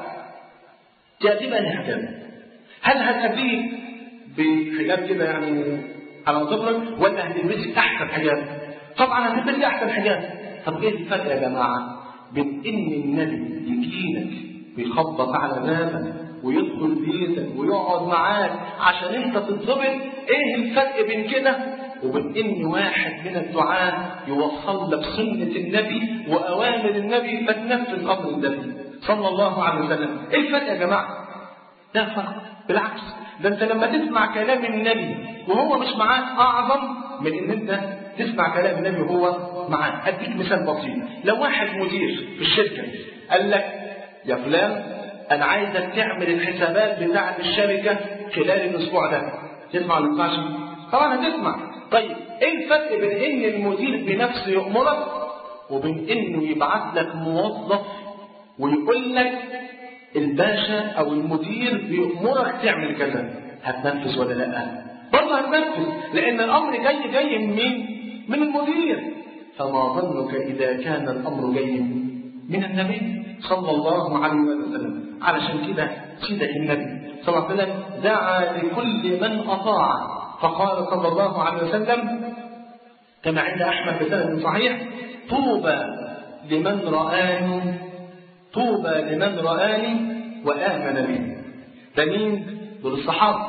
تأتي بقى الحجاب، هل هتقابليه بحجاب كده يعني على ظهرك ولا هتلبسي احسن حجاب؟ طبعا هتلبسي احسن حجاب. طب ايه الفرق يا جماعه بين ان النبي يجي لك بيخبط على بابك ويدخل بيتك ويقعد معاك عشان انت تتظبط؟ ايه الفرق بين كده وبين ان واحد من الدعاة يوصل لك سنة النبي واوامر النبي فتنفذ امر النبي صلى الله عليه وسلم؟ ايه الفرق يا جماعة؟ لا فرق، بالعكس، ده انت لما تسمع كلام النبي وهو مش معاك اعظم من ان انت تسمع كلام النبي وهو معاك. اديك مثال بسيط. لو واحد مدير في الشركة قال لك يا فلان أنا عايزك تعمل الحسابات بتاعة الشركة خلال الأسبوع ده. تسمع ولا ما تسمعش؟ طبعا هتسمع. طيب إيه الفرق بين إن المدير بنفسه يأمرك وبين إنه يبعث لك موظف ويقول لك الباشا أو المدير بيأمرك تعمل كذا؟ هتنفذ ولا لا؟ برضه هتنفذ، لأن الأمر جاي جاي من مين؟ من المدير. فما ظنك إذا كان الأمر جاي من النبي صلى الله عليه وسلم؟ علشان كده سيدك النبي صلى الله عليه وسلم دعا لكل من أطاع، فقال صلى الله عليه وسلم كما عند أحمد بسند صحيح: طوبى لمن رآني طوبى لمن رآني وآمن بي. ده مين؟ دول الصحابة.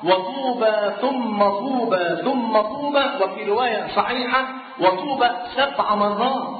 وطوبى ثم طوبى ثم طوبى، وفي رواية صحيحة وطوبى سبع مرات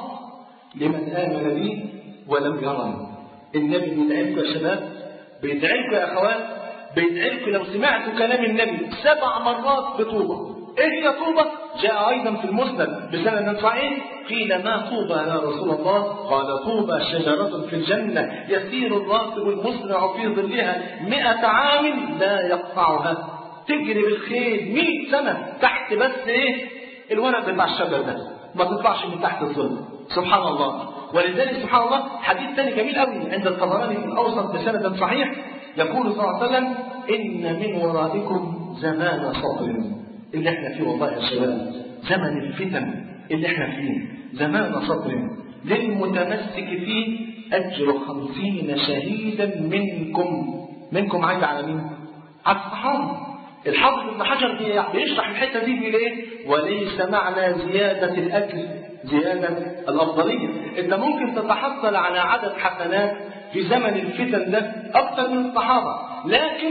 لمن آمن بي ولم يرني. النبي بيدعيكم يا شباب، بيدعيكم يا أخوات، بيدعيكم لو سمعتوا كلام النبي سبع مرات بطوبة. إيه هي طوبة؟ جاء أيضا في المسند بسند صحيح: قيل ما طوبى يا رسول الله؟ قال: طوبى شجرة في الجنة يسير الراكب المسرع في ظلها مئة عام لا يقطعها، تجري بالخيل مئة سنة تحت بس إيه؟ الورق بتاع الشجر ده ما تطلعش من تحت الظل. سبحان الله. ولذلك سبحان الله حديث ثاني جميل قوي عند الطبراني في الأوسط بسند صحيح، يقول صلى الله عليه وسلم: إن من ورائكم زمان صبر. اللي احنا فيه والله يا شباب زمن الفتن اللي احنا فيه زمان صبر، للمتمسك فيه أجر خمسين شهيدا منكم. منكم عايد على مين؟ على الصحابة. الحافظ ابن حجر بيشرح الحتة دي بإيه؟ وليس معنى زيادة الأجر زيادة الأفضلية. أنت ممكن تتحصل على عدد حسنات في زمن الفتن ده أكثر من الصحابة، لكن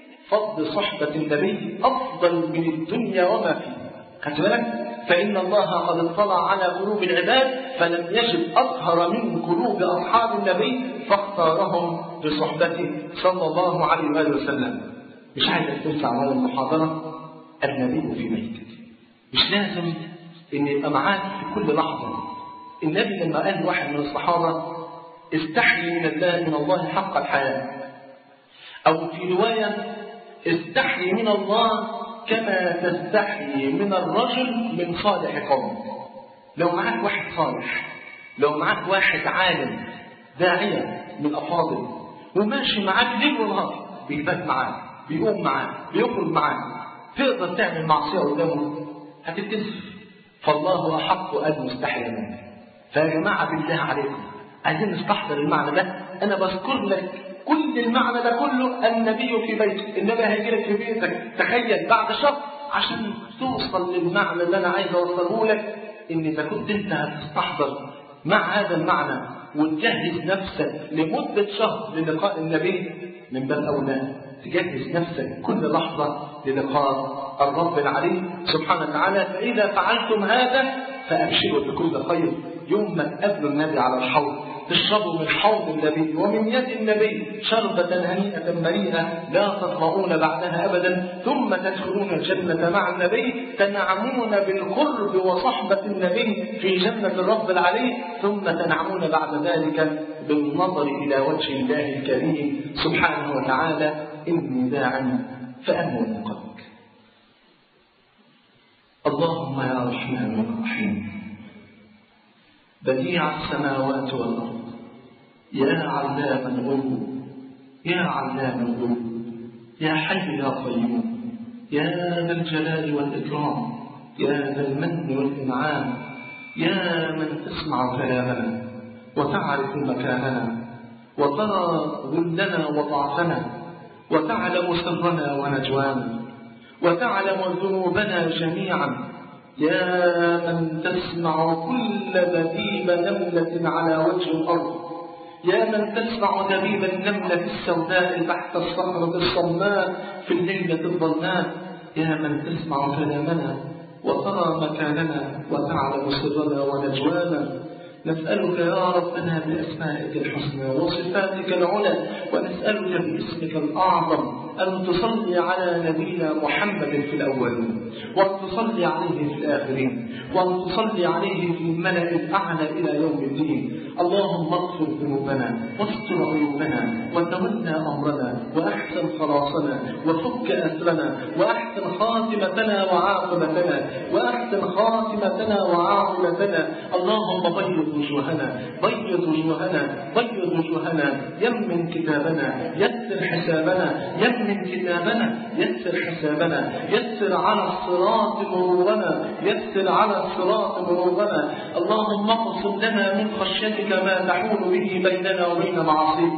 فضل صحبة النبي أفضل من الدنيا وما فيها. خدت بالك؟ فإن الله قد اطلع على قلوب العباد فلم يجد أطهر من قلوب أصحاب النبي فاختارهم بصحبته صلى الله عليه وآله وسلم. مش عايز تنسى على المحاضرة النبي في بيتك. مش لازم إن يبقى معاك في كل لحظة. النبي لما قال واحد من الصحابة: استحي من الله من الله حق الحياة، أو في رواية: استحي من الله كما تستحي من الرجل من صالح قوم. لو معاك واحد صالح، لو معاك واحد عالم داعية من أفاضل وماشي معاك ليل ونهار، بيبات معاك، بيقوم معاك، بيخرج معاك، تقدر تعمل معصية قدامه هتتكسف. فالله أحق أن نستحي منه. فيا جماعة بالله عليكم عايزين نستحضر المعنى ده. أنا بذكر لك كل المعنى ده كله النبي في بيتك. النبي هيجي لك في بيتك تخيل بعد شهر عشان توصل للمعنى اللي أنا عايز أوصله لك. إن إذا كنت أنت هتستحضر مع هذا المعنى وتجهز نفسك لمدة شهر للقاء النبي، من باب أولى تجهز نفسك كل لحظة للقاء الرب العلي سبحانه وتعالى. فإذا فعلتم هذا فأبشروا بكل خير. يوم ما تقابلوا النبي على الحوض تشربوا من حوض النبي ومن يد النبي شربة هنيئة مريئة لا تظمؤون بعدها أبدا، ثم تدخلون الجنة مع النبي تنعمون بالقرب وصحبة النبي في جنة الرب العلي، ثم تنعمون بعد ذلك بالنظر إلى وجه الله الكريم سبحانه وتعالى. إني داع فأمن من قلبك. اللهم يا رحمن يا رحيم بديع السماوات والأرض، يا علام الغيوب يا علام الغيوب، يا حي يا قيوم، يا ذا الجلال والإكرام، يا ذا المن والإنعام، يا من تسمع كلامنا وتعرف مكاننا وترى ذلنا وضعفنا وتعلم سرنا ونجوانا وتعلم ذنوبنا جميعا، يا من تسمع كل دبيب نملة على وجه الأرض، يا من تسمع دبيب النملة السوداء تحت الصخرة الصماء في الليلة الظلماء، يا من تسمع كلامنا وترى مكاننا وتعلم سرنا ونجوانا. نسألك يا ربنا بأسمائك الحسنى وصفاتك العلى، ونسألك باسمك الأعظم أن تصلي على نبينا محمد في الأولين، وأن تصلي عليه في الآخرين، وأن تصلي عليه في الملأ الأعلى إلى يوم الدين. اللهم اغفر ذنوبنا واستر عيوبنا وتولى أمرنا وأحسن خلاصنا وفك أسرنا وأحسن خاتمتنا وعاقبتنا وأحسن خاتمتنا وعاقبتنا. اللهم بيض وجوهنا بيض وجوهنا بيض وجوهنا يمن كتابنا يسر حسابنا يمن كتابنا يسر حسابنا يسر على الصراط مرورنا يسر على الصراط مرورنا. اللهم اقسم لنا من خشيتك ما تحول به بيننا وبين معاصيك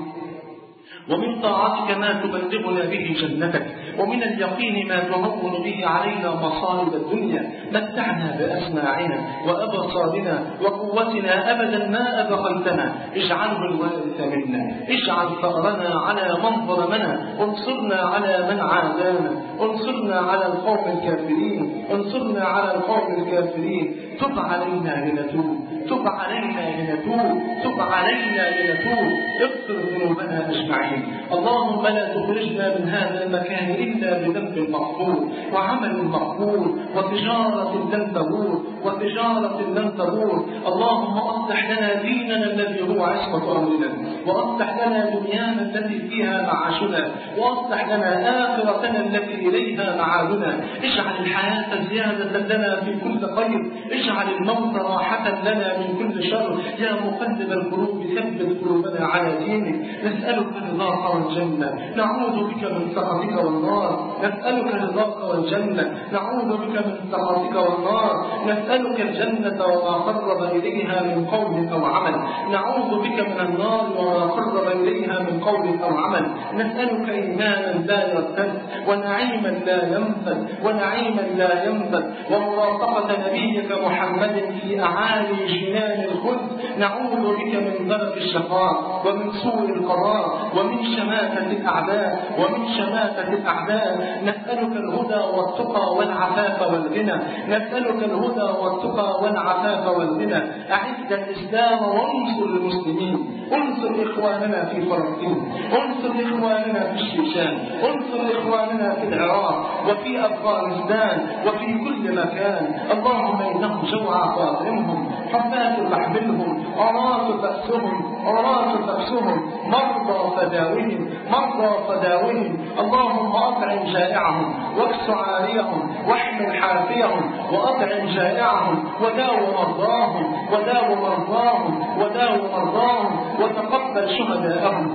ومن طاعتك ما تبلغنا به جنتك ومن اليقين ما تهون به علينا مصائب الدنيا. متعنا بأسماعنا وأبصارنا وقوتنا أبدا ما أبقيتنا. اجعله الوارث منا اجعل ثأرنا على من ظلمنا انصرنا على من عادانا انصرنا على القوم الكافرين انصرنا على القوم الكافرين. تب علينا لنتوب تب علينا لنتوب تب علينا لنتوب. اغفر ذنوبنا أجمعين. اللهم لا تخرجنا من هذا المكان إلا بذنب مغفور وعمل مقبول وتجارة لن تبور وتجارة لن تبور. اللهم أصلح لنا ديننا الذي هو عصمة أمرنا وأصلح لنا دنيانا التي فيها معاشنا وأصلح لنا آخرتنا التي إليها معادنا. اجعل الحياة زيادة لنا في كل خير اجعل الموت راحة لنا من كل شر. يا مقلب القلوب ثبت قلوبنا على دينك. نسألك رضاك والجنة نعوذ بك من سخطك والنار. نسألك رضاك والجنة نعوذ بك من سخطك والنار. نسألك الجنة وما قرب إليها من قول أو عمل. نعوذ بك من النار وما قرب إليها من قول أو عمل. نسألك إيمانا لا يرتد ونعيما لا ينفد ونعيما لا ينفد ومرافقة نبيك محمد في أعالي جنان الخلد. نعوذ بك من درك الشقاء ومن سوء القضاء ومن شماتة الأعداء ومن شماتة الأعداء. نسألك الهدى والتقى والعفاف والغنى. نسألك الهدى والتقى والعفاف والغنى. أعز الإسلام وانصر المسلمين. انصر إخواننا في فلسطين انصر إخواننا في الشيشان انصر إخواننا في العراق وفي أفغانستان وفي كل مكان. اللهم إنهم جوع فاطمهم حفاة رحمهم عراة بأسهم عراة بأسهم مرضى فداوهم مرضى فداوهم. اللهم أطعم جائعهم واكس عاريهم واحمل حافيهم وأطعم جائعهم وداو مرضاهم وداو مرضاهم وداو مرضاهم وتقبل شهداءهم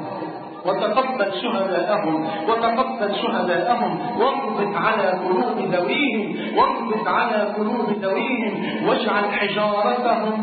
وتقبل شهداءهم وتقبل شهداءهم واربط على قلوب ذويهم واربط على قلوب ذويهم واجعل حجارتهم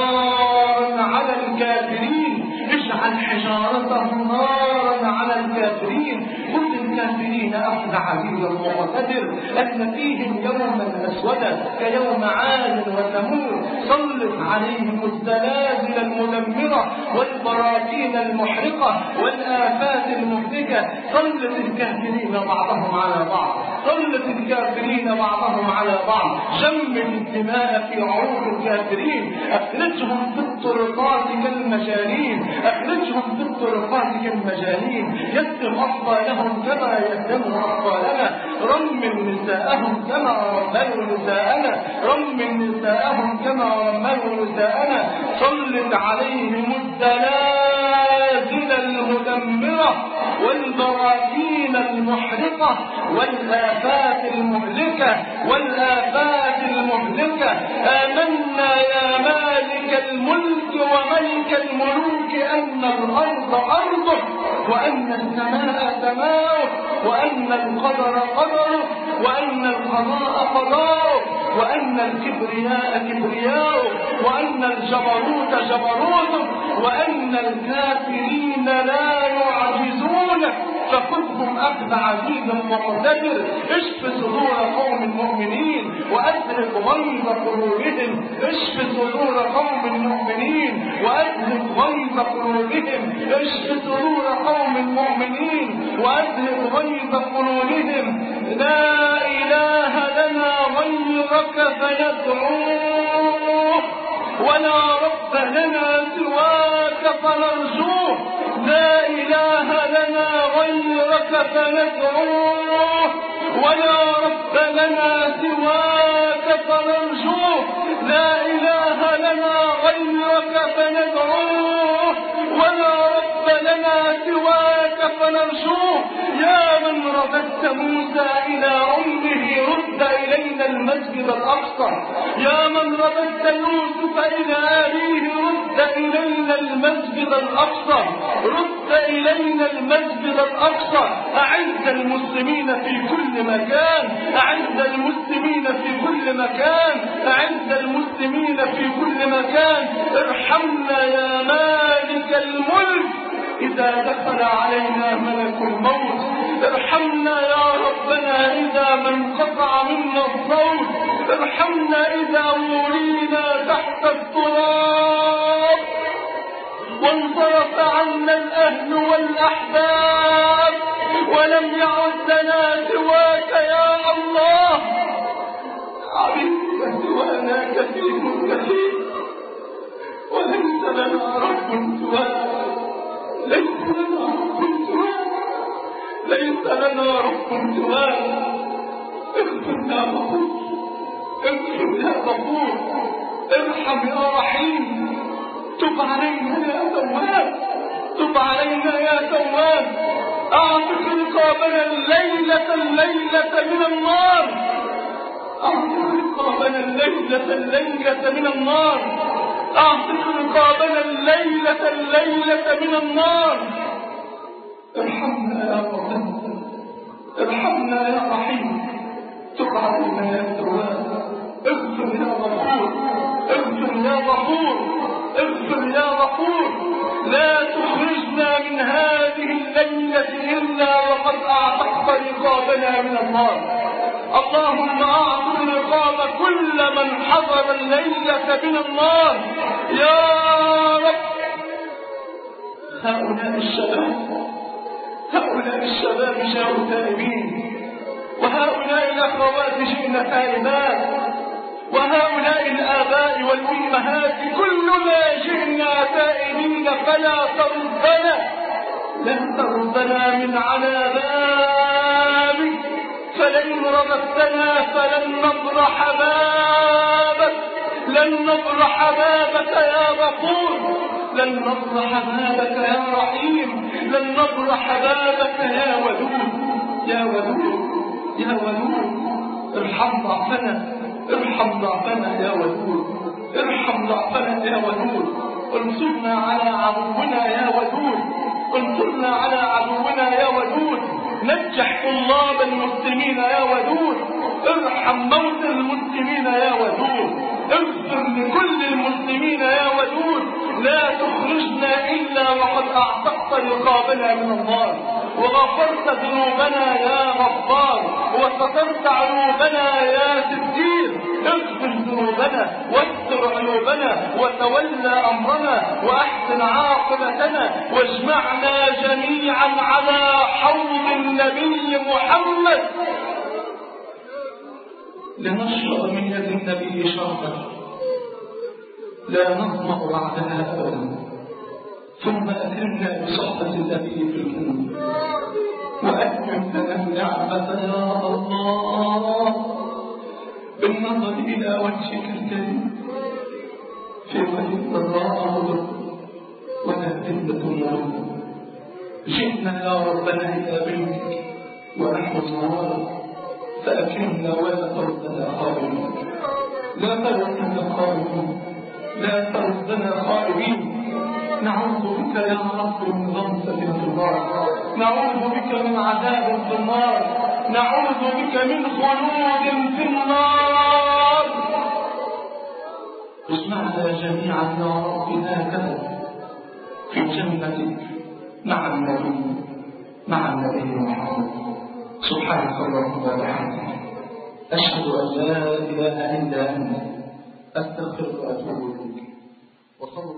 نارا على الكافرين اجعل حجارتهم نارا على الكافرين. كل الكافرين أخذ عزيز المقتدر أن فيهم يوما أسودا كيوم عاد وثمود. سلط عليهم الزلازل المدمرة والبراكين المحرقة والآفات المهلكة. سلط الكافرين بعضهم على بعض سلط الكافرين بعضهم على بعض. جمد الدماء في عروق الكافرين. أخرجهم في الطرقات كالمجانين أخرجهم في الطرقات كالمجانين. يسم أطفالهم كما يسم أطفالنا. رمم نساءهم كما رمموا نساءنا رمم نساءهم كما رمموا نساءنا. سلط عليهم الزلازل المدمرة والبراكين المحرقة والآفات المهلكة والآفات المهلكة. آمنا يا مالك الملك وملك الملوك أن الأرض أرضه وأن السماء سماؤه وأن القدر قدره وأن القضاء قضاؤه وأن الكبرياء كبرياؤه وأن الجبروت جبروته وأن الكافرين لا يعجزونه. فخذهم أخذ عزيز مقتدر. اشف صدور قوم المؤمنين وأذهب غيظ قلوبهم. اشف صدور قوم المؤمنين وأذهب غيظ قلوبهم. اشف صدور قوم المؤمنين وأذهب غيظ قلوبهم. لا إله لنا غيرك فندعوه ولا رب لنا سواك فنرجوه. لا إله لنا غيرك فندعوه ولا رب لنا سواك فنرجوه. لا إله لنا غيرك فندعوه ونرجوه. يا من رددت موسى إلى أمه رد إلينا المسجد الأقصى. يا من رددت يوسف إلى أبيه رد إلينا المسجد الأقصى. رد إلينا المسجد الأقصى. أعز المسلمين في كل مكان. أعز المسلمين في كل مكان. أعز المسلمين في كل مكان. ارحمنا يا مالك الملك إذا دخل علينا ملك الموت. ارحمنا يا ربنا إذا ما انقطع منا الصوت. ارحمنا إذا ولينا تحت التراب وانصرف عنا الأهل والأحباب ولم يعد لنا سواك يا الله. عبيدك سوانا كثير كثير وليس لنا رب سواك. ليس لنا رب سواك. ليس لنا رب سواك. اغفر يا غفور. اغفر يا غفور. ارحم يا رحيم. تب علينا يا تواب. تب علينا يا تواب. اعتق رقابنا الليلة الليلة من النار. اعتق رقابنا الليلة الليلة من النار. اعتق رقابنا الليلة الليلة من النار. ارحمنا يا رب. ارحمنا يا رحيم. تب علينا يا تواب. اغفر يا غفور. اغفر يا غفور. اغفر يا غفور. لا تخرجنا من هذه الليلة إلا وقد أعتقت رقابنا من النار. اللهم أعطي رقاب كل من حضر الليلة من النار يا رب. هؤلاء الشباب هؤلاء الشباب جاءوا تائبين، وهؤلاء الأخوات جئن تائبات، وهؤلاء الآباء والأمهات كلنا جئنا تائبين. فلا تردنا لا تردنا من على بابك. فلئن رددتنا فلن نبرح بابك. لن نبرح بابك يا غفور. لن نبرح بابك يا رحيم. لن نبرح بابك يا ودود. يا ودود يا ودود. ارحم ضعفنا. ارحم ضعفنا يا ودود. ارحم ضعفنا يا ودود. انصرنا على عدونا يا ودود. انصرنا على عدونا يا ودود. نجح طلاب المسلمين يا ودود. ارحم موت المسلمين يا ودود. اغفر لكل المسلمين يا ودود. لا تخرجنا إلا وقد أعتقت رقابنا من النار، وغفرت ذنوبنا يا غفار، وسترت عيوبنا يا ستير. اغفر ذنوبنا واستر عيوبنا وتولى أمرنا وأحسن عاقبتنا، واجمعنا جميعا على حوض النبي محمد لنشرب من يد النبي شربا لا نظمأ بعدها أبدا. ثم أكرمنا بصحبة النبي في الجنة، وأتمم لنا النعمة يا الله بالنظر إلى وجهك الكريم في وجه الضراء ولا ذلة مرض. جئنا يا ربنا إلى بيتك ونحن صغار، فأكرمنا ولا تردنا خائبين. لا تردنا خائبين. لا تردنا خائبين. نعوذ بك يا رب من غمسة في النار. نعوذ بك من عذاب في النار. نعوذ بك من خلود في النار. اجمعنا جميعا يا رب هكذا في جنتك مع النبي مع النبي محمد. سبحانك اللهم وبحمدك، أشهد أن لا إله إلا أنت، أستغفرك وأتوب إليك. وصلى